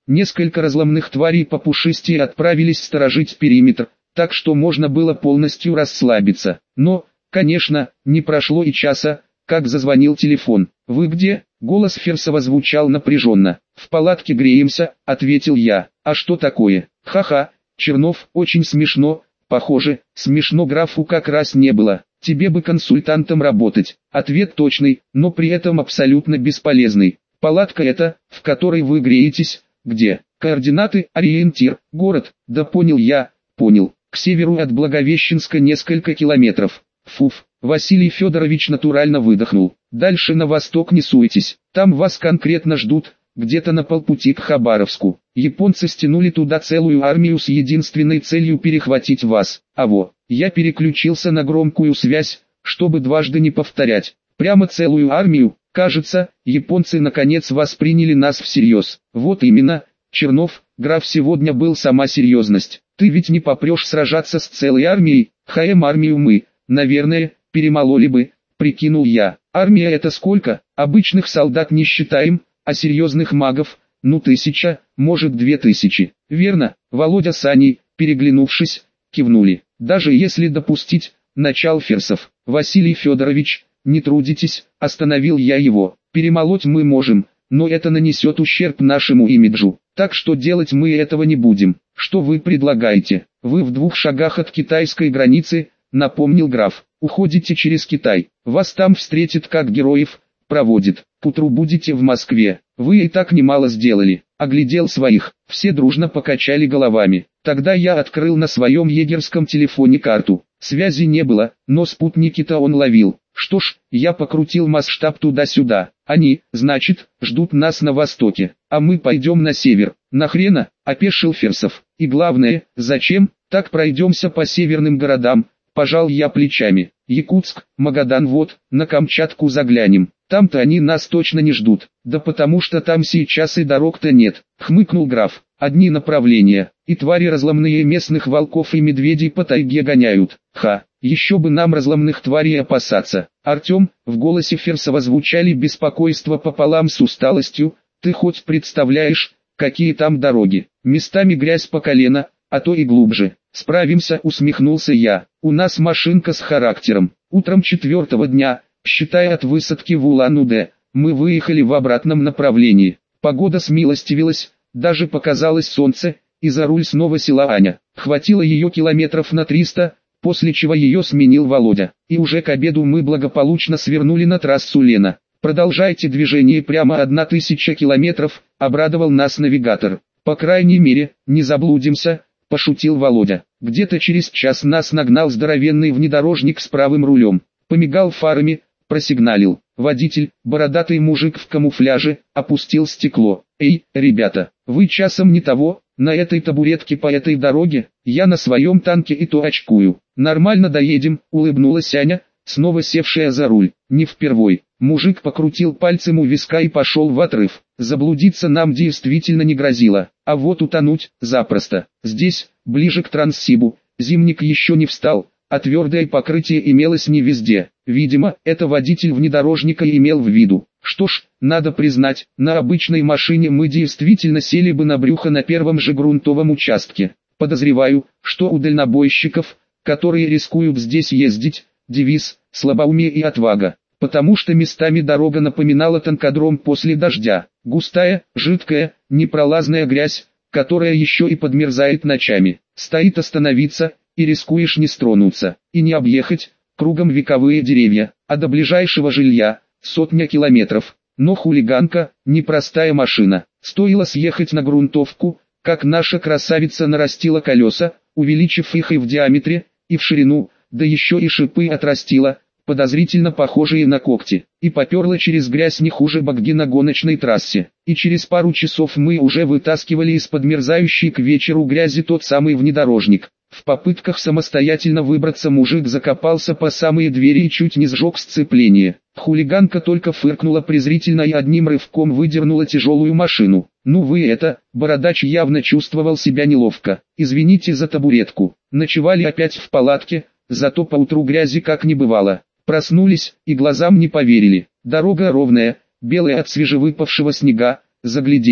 Несколько разломных тварей попушистее отправились сторожить периметр, так что можно было полностью расслабиться. Но, конечно, не прошло и часа, как зазвонил телефон. «Вы где?» — голос Ферсова звучал напряженно. «В палатке греемся», — ответил я. «А что такое?» «Ха-ха, Чернов, очень смешно». «Похоже, смешно графу как раз не было. Тебе бы консультантом работать». Ответ точный, но при этом абсолютно бесполезный. «Палатка эта, в которой вы греетесь, где?» «Координаты, ориентир, город». «Да понял я, понял. К северу от Благовещенска несколько километров». «Фуф». Василий Федорович натурально выдохнул. «Дальше на восток не суетесь, там вас конкретно ждут, где-то на полпути к Хабаровску. Японцы стянули туда целую армию с единственной целью перехватить вас. Я переключился на громкую связь, чтобы дважды не повторять. Прямо целую армию, кажется, японцы наконец восприняли нас всерьез». «Вот именно, Чернов, граф сегодня был сама серьезность. Ты ведь не попрешь сражаться с целой армией, армию мы, наверное, перемололи бы», прикинул я. «Армия это сколько? Обычных солдат не считаем, а серьезных магов, 1000, может 2000. Верно?» Володя с Аней, переглянувшись, кивнули. «Даже если допустить», начал Ферсов. «Василий Федорович, не трудитесь», остановил я его. «Перемолоть мы можем, но это нанесет ущерб нашему имиджу, так что делать мы этого не будем». «Что вы предлагаете? Вы в 2 шагах от китайской границы», напомнил граф. «Уходите через Китай, вас там встретят как героев, проводит. К утру будете в Москве. Вы и так немало сделали». Оглядел своих, все дружно покачали головами. Тогда я открыл на своем егерском телефоне карту. Связи не было, но спутники-то он ловил. Что ж, я покрутил масштаб туда-сюда. Они, значит, ждут нас на востоке, а мы пойдем на север. «Нахрена?» – опешил Ферсов. «И главное, зачем? Так пройдемся по северным городам». Пожал я плечами. «Якутск, Магадан, вот, на Камчатку заглянем. Там-то они нас точно не ждут». «Да потому что там сейчас и дорог-то нет», хмыкнул граф. «Одни направления, и твари разломные местных волков и медведей по тайге гоняют». Еще бы нам разломных тварей опасаться. «Артем», в голосе Ферсова звучали беспокойство пополам с усталостью, «ты хоть представляешь, какие там дороги? Местами грязь по колено, а то и глубже». «Справимся», усмехнулся я. «У нас машинка с характером». Утром 4-го дня, считая от высадки в Улан-Удэ, мы выехали в обратном направлении. Погода смилостивилась, даже показалось солнце, и за руль снова села Аня. Хватило ее километров на 300, после чего ее сменил Володя. И уже к обеду мы благополучно свернули на трассу Лена. «Продолжайте движение прямо 1000 километров», обрадовал нас навигатор. «По крайней мере, не заблудимся», пошутил Володя. Где-то через час нас нагнал здоровенный внедорожник с правым рулем. Помигал фарами, просигналил. Водитель, бородатый мужик в камуфляже, опустил стекло. «Эй, ребята, вы часом не того, на этой табуретке по этой дороге, я на своем танке и то очкую». «Нормально доедем», улыбнулась Аня, снова севшая за руль. «Не впервой». Мужик покрутил пальцем у виска и пошел в отрыв. Заблудиться нам действительно не грозило, а вот утонуть – запросто. Здесь, ближе к Транссибу, зимник еще не встал, а твердое покрытие имелось не везде. Видимо, это водитель внедорожника имел в виду. Что ж, надо признать, на обычной машине мы действительно сели бы на брюхо на первом же грунтовом участке. Подозреваю, что у дальнобойщиков, которые рискуют здесь ездить, девиз «слабоумие и отвага». Потому что местами дорога напоминала танкодром после дождя. Густая, жидкая, непролазная грязь, которая еще и подмерзает ночами. Стоит остановиться, и рискуешь не стронуться, и не объехать, кругом вековые деревья, а до ближайшего жилья, 100 километров. Но хулиганка, непростая машина. Стоило съехать на грунтовку, как наша красавица нарастила колеса, увеличив их и в диаметре, и в ширину, да еще и шипы отрастила, подозрительно похожие на когти, и поперла через грязь не хуже богги на гоночной трассе. И через пару часов мы уже вытаскивали из подмерзающей к вечеру грязи тот самый внедорожник. В попытках самостоятельно выбраться мужик закопался по самые двери и чуть не сжег сцепление. Хулиганка только фыркнула презрительно и одним рывком выдернула тяжелую машину. «Ну вы это», бородач явно чувствовал себя неловко. «Извините за табуретку». Ночевали опять в палатке, зато поутру грязи как не бывало. Проснулись, и глазам не поверили. Дорога ровная, белая от свежевыпавшего снега, загляденье.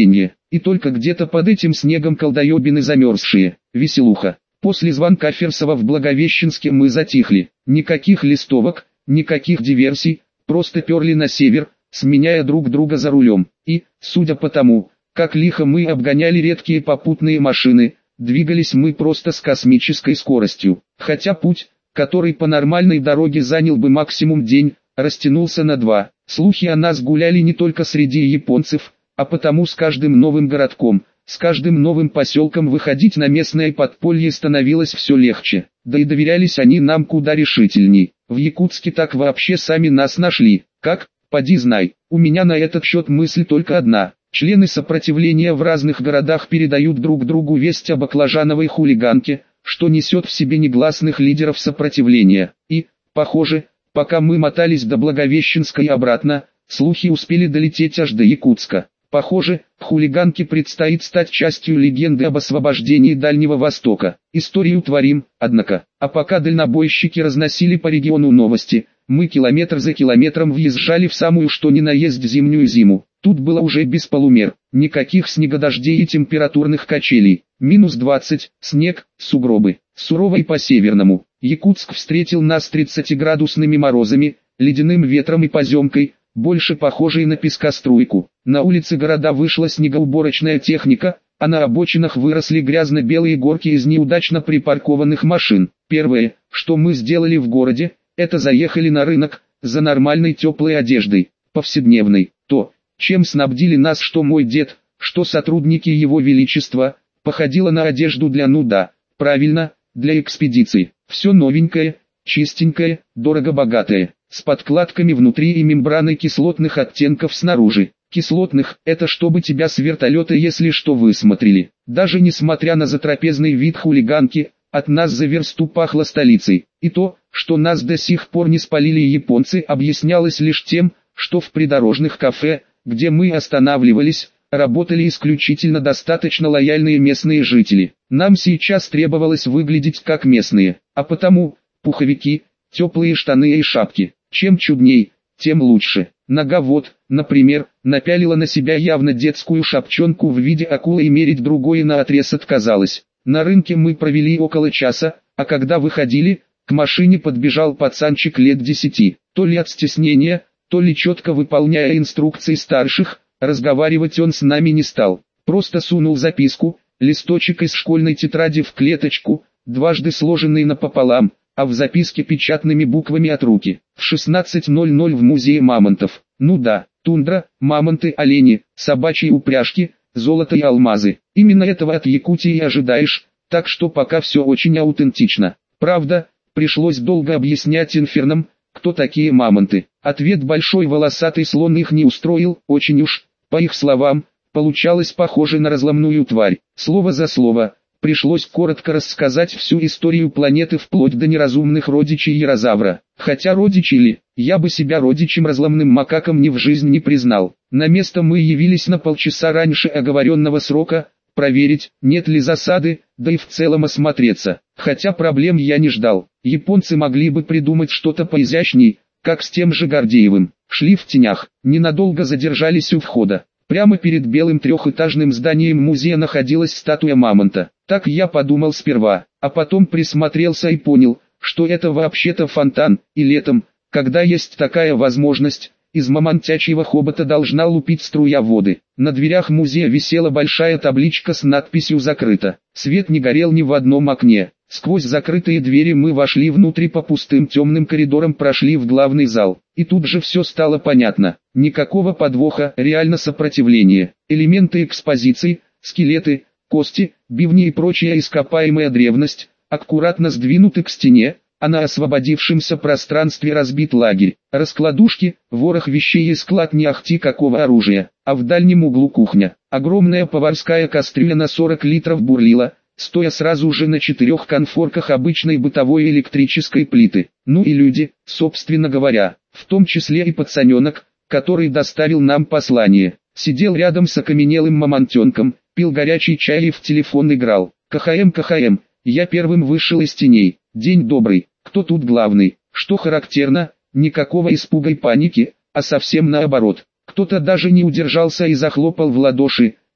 и только где-то под этим снегом колдоебины замерзшие. Веселуха. После звонка Фирсова в Благовещенске мы затихли. Никаких листовок, никаких диверсий, просто перли на север, сменяя друг друга за рулем. И, судя по тому, как лихо мы обгоняли редкие попутные машины, двигались мы просто с космической скоростью. Хотя путь, который по нормальной дороге занял бы максимум день, растянулся на 2. Слухи о нас гуляли не только среди японцев, а потому с каждым новым городком, с каждым новым поселком выходить на местное подполье становилось все легче. Да и доверялись они нам куда решительней. В Якутске так вообще сами нас нашли. Как? Поди знай. У меня на этот счет мысль только одна. Члены сопротивления в разных городах передают друг другу весть о баклажановой хулиганке, что несет в себе негласных лидеров сопротивления. И, похоже, пока мы мотались до Благовещенска и обратно, слухи успели долететь аж до Якутска. Похоже, хулиганке предстоит стать частью легенды об освобождении Дальнего Востока. Историю творим, однако. А пока дальнобойщики разносили по региону новости, мы километр за километром въезжали в самую что ни на есть зимнюю зиму. Тут было уже без полумер, никаких снегодождей и температурных качелей. -20, снег, сугробы. Сурово и по-северному. Якутск встретил нас 30-градусными морозами, ледяным ветром и поземкой, больше похожей на пескоструйку. На улице города вышла снегоуборочная техника, а на обочинах выросли грязно-белые горки из неудачно припаркованных машин. Первое, что мы сделали в городе, это заехали на рынок, за нормальной теплой одеждой, повседневной. То, чем снабдили нас что мой дед, что сотрудники его величества, походило на одежду для правильно, для экспедиции. Все новенькое, чистенькое, дорого-богатое, с подкладками внутри и мембраной кислотных оттенков снаружи. Кислотных – это чтобы тебя с вертолета если что высмотрели. Даже несмотря на затрапезный вид хулиганки, от нас за версту пахло столицей. И то, что нас до сих пор не спалили японцы, объяснялось лишь тем, что в придорожных кафе, где мы останавливались, работали исключительно достаточно лояльные местные жители. Нам сейчас требовалось выглядеть как местные, а потому, пуховики, теплые штаны и шапки. Чем чудней, тем лучше. Нога вот, например, напялила на себя явно детскую шапчонку в виде акулы и мерить другой наотрез отказалась. На рынке мы провели около часа, а когда выходили, к машине подбежал пацанчик лет 10. То ли от стеснения, то ли четко выполняя инструкции старших, разговаривать он с нами не стал. Просто сунул записку, листочек из школьной тетради в клеточку, дважды сложенный напополам, а в записке печатными буквами от руки. В 16:00 в музее мамонтов. Ну да, тундра, мамонты, олени, собачьи упряжки, золото и алмазы. Именно этого от Якутии и ожидаешь, так что пока все очень аутентично. Правда, пришлось долго объяснять инфернам, кто такие мамонты. Ответ большой волосатый слон их не устроил, очень уж, по их словам, получалось похоже на разломную тварь. Слово за слово. Пришлось коротко рассказать всю историю планеты вплоть до неразумных родичей Ярозавра. Хотя родичи ли, я бы себя родичем разломным макаком ни в жизнь не признал. На место мы явились на полчаса раньше оговоренного срока, проверить, нет ли засады, да и в целом осмотреться. Хотя проблем я не ждал. Японцы могли бы придумать что-то поизящней, как с тем же Гордеевым. Шли в тенях, ненадолго задержались у входа. Прямо перед белым трехэтажным зданием музея находилась статуя мамонта. Так я подумал сперва, а потом присмотрелся и понял, что это вообще-то фонтан, и летом, когда есть такая возможность, из мамонтячьего хобота должна лупить струя воды. На дверях музея висела большая табличка с надписью «Закрыто». Свет не горел ни в одном окне. Сквозь закрытые двери мы вошли внутрь по пустым темным коридорам, прошли в главный зал. И тут же все стало понятно. Никакого подвоха, реально сопротивление. Элементы экспозиции, скелеты, кости, бивни и прочая ископаемая древность, аккуратно сдвинуты к стене, а на освободившемся пространстве разбит лагерь. Раскладушки, ворох вещей и склад не ахти какого оружия. А в дальнем углу кухня. Огромная поварская кастрюля на 40 литров бурлила, стоя сразу же на 4 конфорках обычной бытовой электрической плиты. Ну и люди, собственно говоря, в том числе и пацаненок, который доставил нам послание. Сидел рядом с окаменелым мамонтенком, пил горячий чай и в телефон играл. КХМ, я первым вышел из теней. День добрый, кто тут главный? Что характерно, никакого испуга и паники, а совсем наоборот. Кто-то даже не удержался и захлопал в ладоши,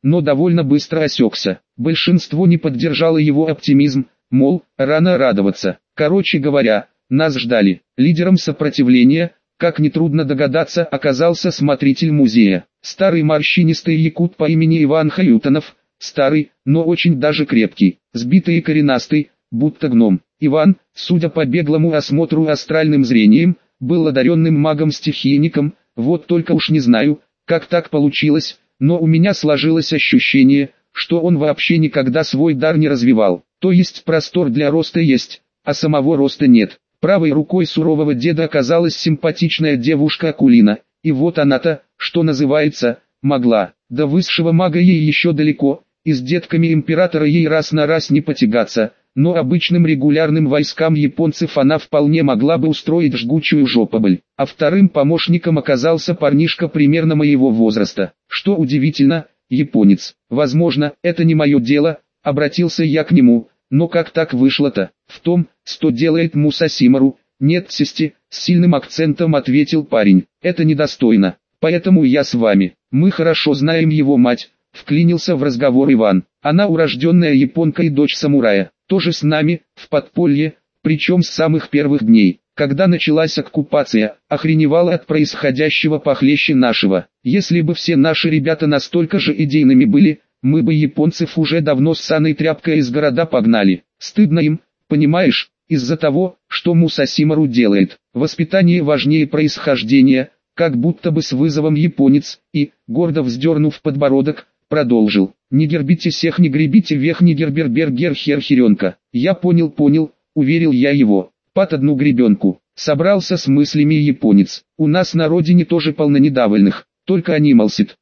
но довольно быстро осекся. Большинство не поддержало его оптимизм, мол, рано радоваться. Короче говоря, нас ждали. Лидером сопротивления, как нетрудно догадаться, оказался смотритель музея. Старый морщинистый якут по имени Иван Хаютонов, старый, но очень даже крепкий, сбитый и коренастый, будто гном. Иван, судя по беглому осмотру астральным зрением, был одаренным магом-стихийником, вот только уж не знаю, как так получилось, но у меня сложилось ощущение, что он вообще никогда свой дар не развивал. То есть простор для роста есть, а самого роста нет. Правой рукой сурового деда оказалась симпатичная девушка Акулина, и вот она-то, что называется, могла. До высшего мага ей еще далеко, и с детками императора ей раз на раз не потягаться, но обычным регулярным войскам японцев она вполне могла бы устроить жгучую жопобыль. А вторым помощником оказался парнишка примерно моего возраста. Что удивительно, японец. Возможно, это не мое дело, обратился я к нему, но как так вышло-то? В том, что делает Мусасимару, нет сести, с сильным акцентом ответил парень. Это недостойно, поэтому я с вами. Мы хорошо знаем его мать, вклинился в разговор Иван. Она урожденная японка и дочь самурая. Тоже с нами, в подполье, причем с самых первых дней. Когда началась оккупация, охреневала от происходящего похлеще нашего. Если бы все наши ребята настолько же идейными были, мы бы японцев уже давно с саной тряпкой из города погнали. Стыдно им, понимаешь, из-за того, что Мусасимару делает. Воспитание важнее происхождения, как будто бы с вызовом японец, и, гордо вздернув подбородок, продолжил. Не гербите всех, не гребите вех, не гербербергер херхеренка. Я понял, уверил я его. Под одну гребенку. Собрался с мыслями японец. У нас на родине тоже полно недовольных, только они молчат.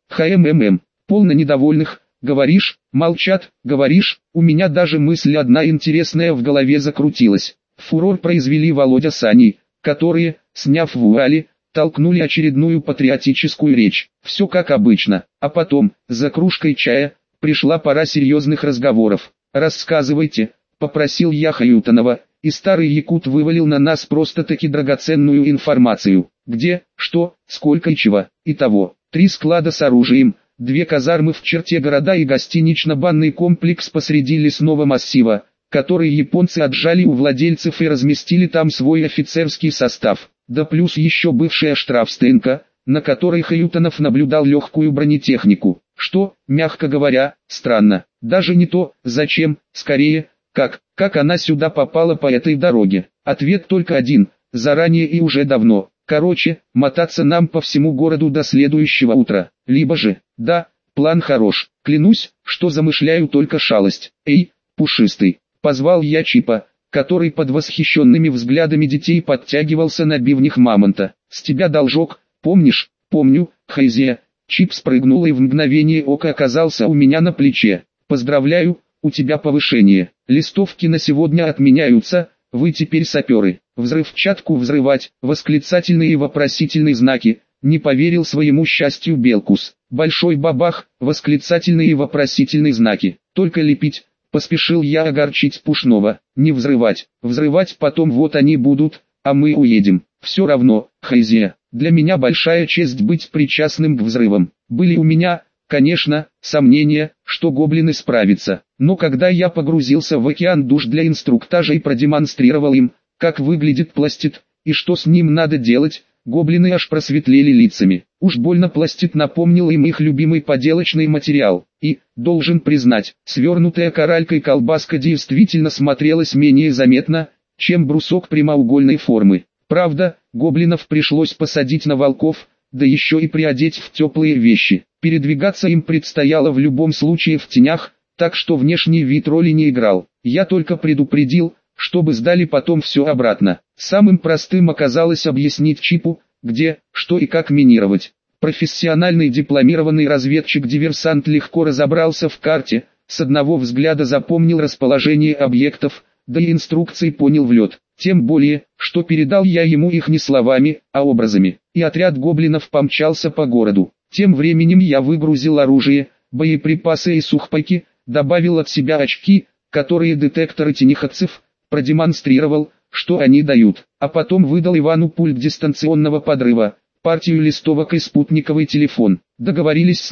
Полно недовольных, говоришь, молчат, говоришь, у меня даже мысль одна интересная в голове закрутилась. Фурор произвели Володя с Аней, которые, сняв вуали, толкнули очередную патриотическую речь. Все как обычно, а потом, за кружкой чая, пришла пора серьезных разговоров. «Рассказывайте», — попросил я Хаютонова, и старый якут вывалил на нас просто-таки драгоценную информацию. Где, что, сколько и чего. Итого, 3 склада с оружием, 2 казармы в черте города и гостинично-банный комплекс посреди лесного массива, который японцы отжали у владельцев и разместили там свой офицерский состав. Да плюс еще бывшая штрафстенка, на которой Хаютонов наблюдал легкую бронетехнику, что, мягко говоря, странно. Даже не то, зачем, скорее, как она сюда попала по этой дороге. Ответ только один, заранее и уже давно. Короче, мотаться нам по всему городу до следующего утра. Либо же, да, план хорош, клянусь, что замышляю только шалость. Эй, пушистый, позвал я Чипа, который под восхищенными взглядами детей подтягивался на бивнях мамонта. С тебя должок, помнишь? Помню, Хайзе. Чип спрыгнул и в мгновение ока оказался у меня на плече. Поздравляю, у тебя повышение. Листовки на сегодня отменяются, вы теперь саперы. Взрывчатку взрывать, восклицательные и вопросительные знаки. Не поверил своему счастью Белкус. Большой бабах, восклицательные и вопросительные знаки. Только лепить. Поспешил я огорчить Пушного. Не взрывать. Взрывать потом вот они будут, а мы уедем. Все равно, Хайзе, для меня большая честь быть причастным к взрывам. Были у меня, конечно, сомнения, что гоблины справятся. Но когда я погрузился в океан душ для инструктажа и продемонстрировал им, как выглядит пластид, и что с ним надо делать, гоблины аж просветлели лицами. Уж больно пластид напомнил им их любимый поделочный материал. И, должен признать, свернутая коралькой колбаска действительно смотрелась менее заметно, чем брусок прямоугольной формы. Правда, гоблинов пришлось посадить на волков, да еще и приодеть в теплые вещи. Передвигаться им предстояло в любом случае в тенях, так что внешний вид роли не играл. Я только предупредил, чтобы сдали потом все обратно. Самым простым оказалось объяснить Чипу, где, что и как минировать. Профессиональный дипломированный разведчик-диверсант легко разобрался в карте, с одного взгляда запомнил расположение объектов, да и инструкции понял в лед. Тем более, что передал я ему их не словами, а образами. И отряд гоблинов помчался по городу. Тем временем я выгрузил оружие, боеприпасы и сухпайки, добавил от себя очки, которые детекторы тенихотцев, продемонстрировал, что они дают. А потом выдал Ивану пульт дистанционного подрыва, партию листовок и спутниковый телефон. Договорились с ним,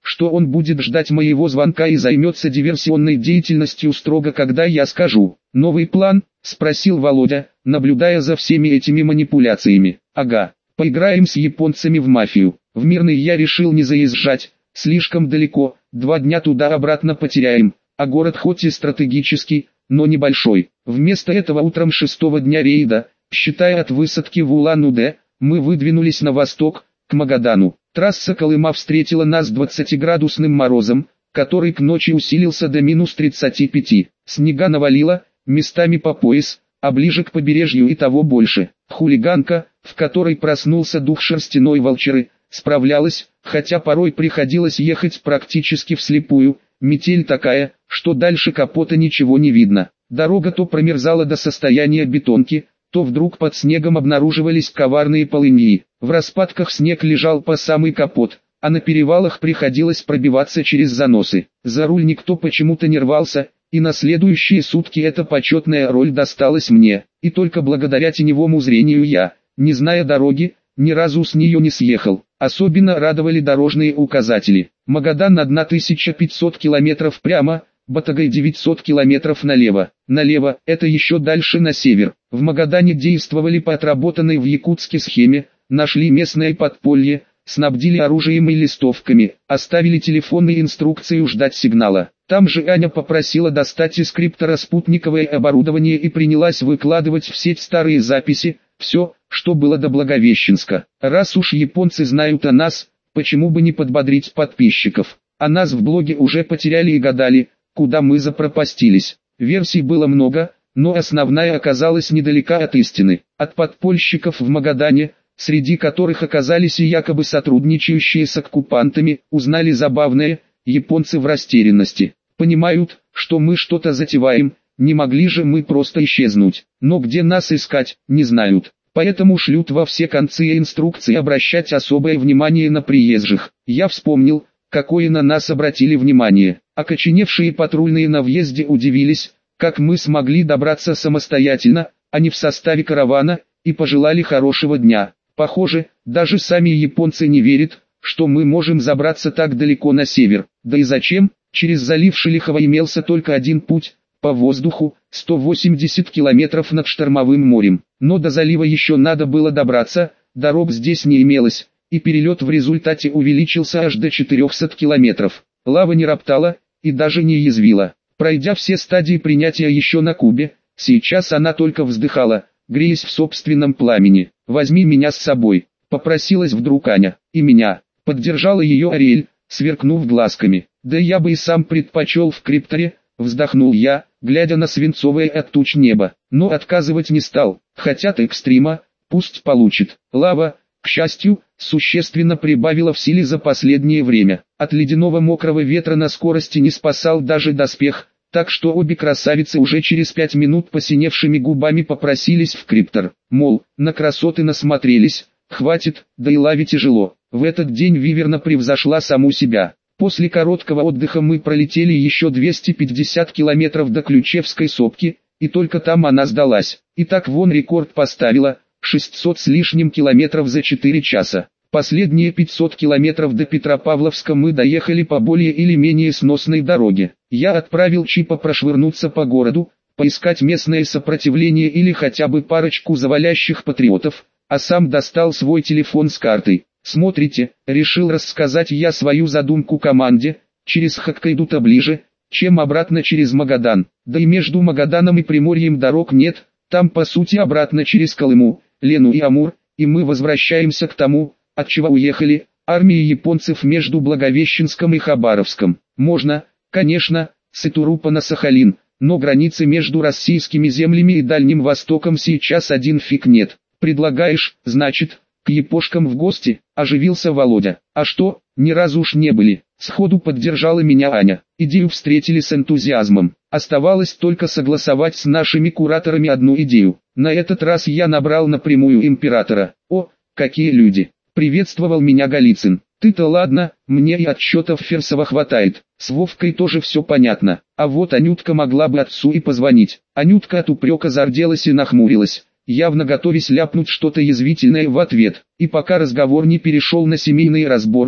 что он будет ждать моего звонка и займется диверсионной деятельностью строго когда я скажу. «Новый план?» – спросил Володя, наблюдая за всеми этими манипуляциями. «Ага, поиграем с японцами в мафию. В Мирный я решил не заезжать, слишком далеко, 2 дня туда-обратно потеряем, а город хоть и стратегический, но небольшой. Вместо этого утром 6-го дня рейда, считая от высадки в Улан-Удэ, мы выдвинулись на восток, к Магадану. Трасса Колыма встретила нас 20-градусным морозом, который к ночи усилился до минус 35. Снега навалило, местами по пояс, а ближе к побережью и того больше. Хулиганка, в которой проснулся дух шерстяной волчеры, справлялась, хотя порой приходилось ехать практически вслепую. Метель такая, что дальше капота ничего не видно. Дорога то промерзала до состояния бетонки, то вдруг под снегом обнаруживались коварные полыньи. В распадках снег лежал по самый капот, а на перевалах приходилось пробиваться через заносы. За руль никто почему-то не рвался, и на следующие сутки эта почетная роль досталась мне. И только благодаря теневому зрению я, не зная дороги, ни разу с нее не съехал. Особенно радовали дорожные указатели. Магадан 1500 километров прямо, Батагай 900 километров налево. Налево – это еще дальше на север. В Магадане действовали по отработанной в Якутске схеме, нашли местное подполье, снабдили оружием и листовками, оставили телефонные инструкции ждать сигнала. Там же Аня попросила достать из криптора спутниковое оборудование и принялась выкладывать в сеть старые записи, все, что было до Благовещенска. Раз уж японцы знают о нас, почему бы не подбодрить подписчиков? А нас в блоге уже потеряли и гадали, куда мы запропастились. Версий было много, но основная оказалась недалека от истины. От подпольщиков в Магадане, среди которых оказались и якобы сотрудничающие с оккупантами, узнали забавное: японцы в растерянности. Понимают, что мы что-то затеваем, не могли же мы просто исчезнуть. Но где нас искать, не знают. Поэтому шлют во все концы инструкции обращать особое внимание на приезжих. Я вспомнил, какое на нас обратили внимание. Окоченевшие патрульные на въезде удивились, как мы смогли добраться самостоятельно, а не в составе каравана, и пожелали хорошего дня. Похоже, даже сами японцы не верят, что мы можем забраться так далеко на север. Да и зачем? Через залив Шелихова имелся только один путь, по воздуху, 180 километров над штормовым морем. Но до залива еще надо было добраться, дорог здесь не имелось, и перелет в результате увеличился аж до 400 километров. Лава не роптала, и даже не язвила. Пройдя все стадии принятия еще на Кубе, сейчас она только вздыхала, греясь в собственном пламени. «Возьми меня с собой», — попросилась вдруг Аня. «И меня», — поддержала ее Ариэль, сверкнув глазками. «Да я бы и сам предпочел в крипторе», — вздохнул я, глядя на свинцовое от туч небо. Но отказывать не стал. Хотят экстрима, пусть получит. Лава, к счастью, существенно прибавила в силе за последнее время. От ледяного мокрого ветра на скорости не спасал даже доспех, так что обе красавицы уже через 5 минут посиневшими губами попросились в криптор. Мол, на красоты насмотрелись, хватит, да и лаве тяжело. В этот день Виверна превзошла саму себя. После короткого отдыха мы пролетели еще 250 километров до Ключевской сопки, и только там она сдалась. И так вон рекорд поставила, 600 с лишним километров за 4 часа. Последние 500 километров до Петропавловска мы доехали по более или менее сносной дороге. Я отправил Чипа прошвырнуться по городу, поискать местное сопротивление или хотя бы парочку завалящих патриотов, а сам достал свой телефон с картой. «Смотрите», — решил рассказать я свою задумку команде, «через Хоккайдо-то ближе, чем обратно через Магадан. Да и между Магаданом и Приморьем дорог нет, там по сути обратно через Колыму, Лену и Амур, и мы возвращаемся к тому, от чего уехали, армии японцев между Благовещенском и Хабаровском. Можно, конечно, с Итурупа на Сахалин, но границы между российскими землями и Дальним Востоком сейчас один фиг нет. Предлагаешь, значит, к япошкам в гости?» — оживился Володя. «А что, ни разу уж не были?» — сходу поддержала меня Аня. Идею встретили с энтузиазмом. Оставалось только согласовать с нашими кураторами одну идею. На этот раз я набрал напрямую императора. «О, какие люди!» — приветствовал меня Голицын. «Ты-то ладно, мне и отчетов Ферсова хватает. С Вовкой тоже все понятно. А вот Анютка могла бы отцу и позвонить». Анютка от упрека зарделась и нахмурилась, явно готовясь ляпнуть что-то язвительное в ответ. И пока разговор не перешел на семейные разборки,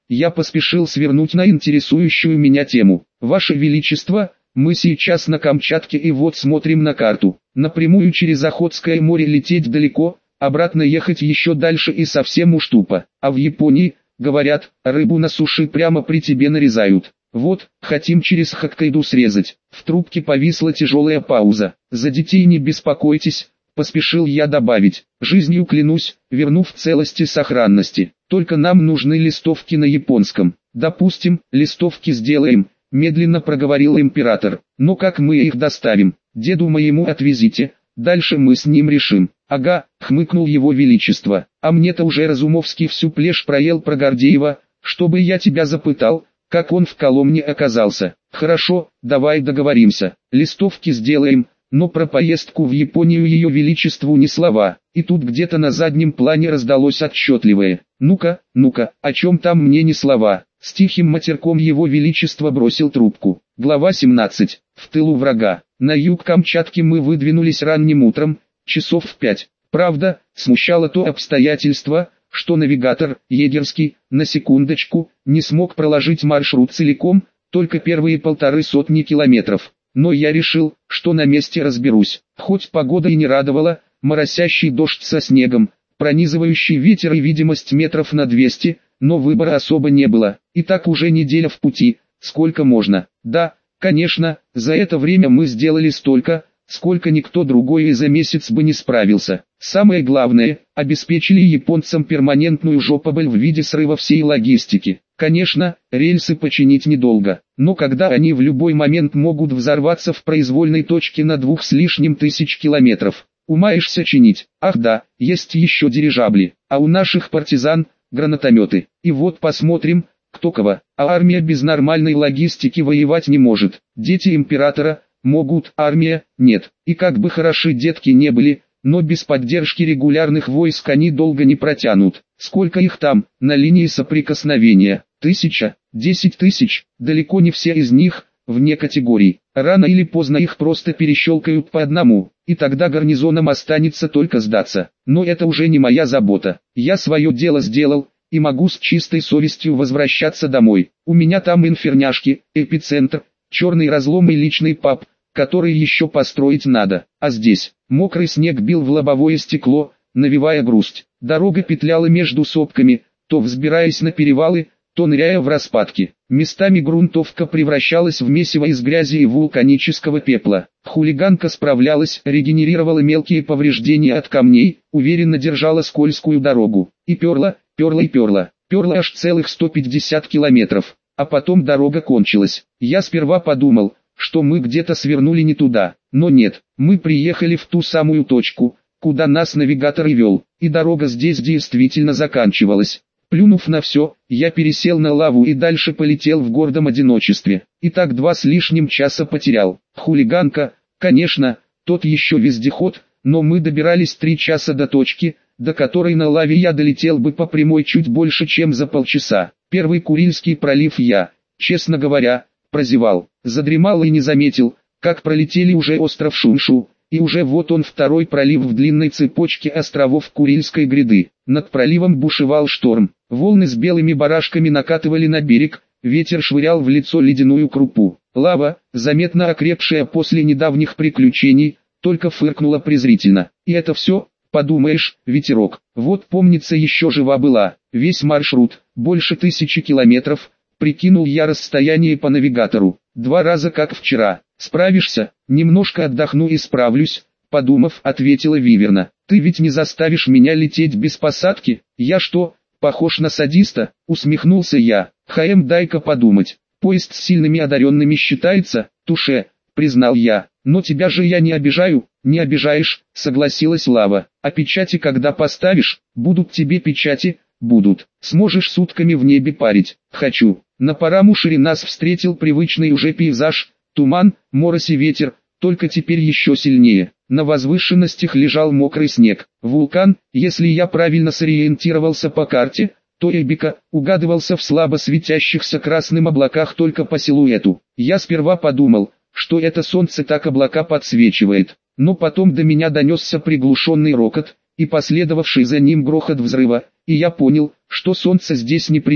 я поспешил свернуть на интересующую меня тему. Ваше Величество, мы сейчас на Камчатке и вот смотрим на карту. Напрямую через Охотское море лететь далеко, обратно ехать еще дальше и совсем уж тупо. А в Японии, говорят, рыбу на суше прямо при тебе нарезают. Вот, хотим через Хоккайдо срезать. В трубке повисла тяжелая пауза. За детей не беспокойтесь, поспешил я добавить. Жизнью клянусь, верну в целости и сохранности. Только нам нужны листовки на японском. Допустим, листовки сделаем, медленно проговорил император. Но как мы их доставим? Деду моему отвезите, дальше мы с ним решим. Ага, хмыкнул его величество. А мне-то уже Разумовский всю плешь проел про Гордеева, чтобы я тебя запытал, как он в Коломне оказался. Хорошо, давай договоримся. Листовки сделаем, но про поездку в Японию ее величеству ни слова. И тут где-то на заднем плане раздалось отчетливое: «Ну-ка, ну-ка, о чем там мне ни слова». С тихим матерком его величество бросил трубку. Глава 17. В тылу врага. На юг Камчатки мы выдвинулись ранним утром, часов в 5. Правда, смущало то обстоятельство, что навигатор, егерский, на секундочку, не смог проложить маршрут целиком, только первые 150 километров. Но я решил, что на месте разберусь. Хоть погода и не радовала, моросящий дождь со снегом, пронизывающий ветер и видимость метров на 200, но выбора особо не было. И так уже неделя в пути, сколько можно. Да, конечно, за это время мы сделали столько, сколько никто другой и за месяц бы не справился. Самое главное, обеспечили японцам перманентную жопоболь в виде срыва всей логистики. Конечно, рельсы починить недолго, но когда они в любой момент могут взорваться в произвольной точке на 2 с лишним тысяч километров, умаешься чинить. Ах да, есть еще дирижабли, а у наших партизан гранатометы. И вот посмотрим, кто кого. А армия без нормальной логистики воевать не может. Дети императора могут, армия нет. И как бы хороши детки не были, но без поддержки регулярных войск они долго не протянут. Сколько их там, на линии соприкосновения? 1000, 10 тысяч, далеко не все из них, вне категорий. Рано или поздно их просто перещелкают по одному, и тогда гарнизонам останется только сдаться. Но это уже не моя забота. Я свое дело сделал, и могу с чистой совестью возвращаться домой. У меня там инферняшки, эпицентр, черный разлом и личный паб, который еще построить надо. А здесь, мокрый снег бил в лобовое стекло, навевая грусть. Дорога петляла между сопками, то взбираясь на перевалы, то ныряя в распадки. Местами грунтовка превращалась в месиво из грязи и вулканического пепла. Хулиганка справлялась, регенерировала мелкие повреждения от камней, уверенно держала скользкую дорогу. И перла, перла и перла. Перла аж целых 150 километров. А потом дорога кончилась. Я сперва подумал, что мы где-то свернули не туда. Но нет, мы приехали в ту самую точку, куда нас навигатор и вел. И дорога здесь действительно заканчивалась. Плюнув на все, я пересел на лаву и дальше полетел в гордом одиночестве. И так 2 с лишним часа потерял. Хулиганка, конечно, тот еще вездеход, но мы добирались 3 часа до точки, до которой на лаве я долетел бы по прямой чуть больше, чем за полчаса. Первый Курильский пролив я, честно говоря, прозевал. Задремал и не заметил, как пролетели уже остров Шуншу. И уже вот он, второй пролив в длинной цепочке островов Курильской гряды. Над проливом бушевал шторм. Волны с белыми барашками накатывали на берег, ветер швырял в лицо ледяную крупу. Лава, заметно окрепшая после недавних приключений, только фыркнула презрительно. И это все, подумаешь, ветерок. Вот помнится, еще жива была. Весь маршрут, больше 1000 километров, прикинул я расстояние по навигатору. 2 раза как вчера. Справишься? Немножко отдохну и справлюсь, подумав, ответила Виверна. Ты ведь не заставишь меня лететь без посадки? Я что, похож на садиста? Усмехнулся я. Дай-ка подумать. Поезд с сильными одаренными считается? Туше, признал я. Но тебя же я не обижаю. Не обижаешь, согласилась Лава. А печати когда поставишь? Будут тебе печати? Будут. Сможешь сутками в небе парить? Хочу. На Парамушере нас встретил привычный уже пейзаж. Туман, морось и ветер, только теперь еще сильнее. На возвышенностях лежал мокрый снег. Вулкан, если я правильно сориентировался по карте, то Эбика угадывался в слабо светящихся красным облаках только по силуэту. Я сперва подумал, что это солнце так облака подсвечивает, но потом до меня донесся приглушенный рокот, и последовавший за ним грохот взрыва, и я понял, что солнце здесь ни при чем.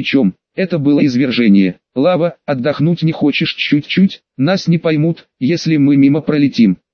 Это было извержение. Лава, отдохнуть не хочешь чуть-чуть? Нас не поймут, если мы мимо пролетим.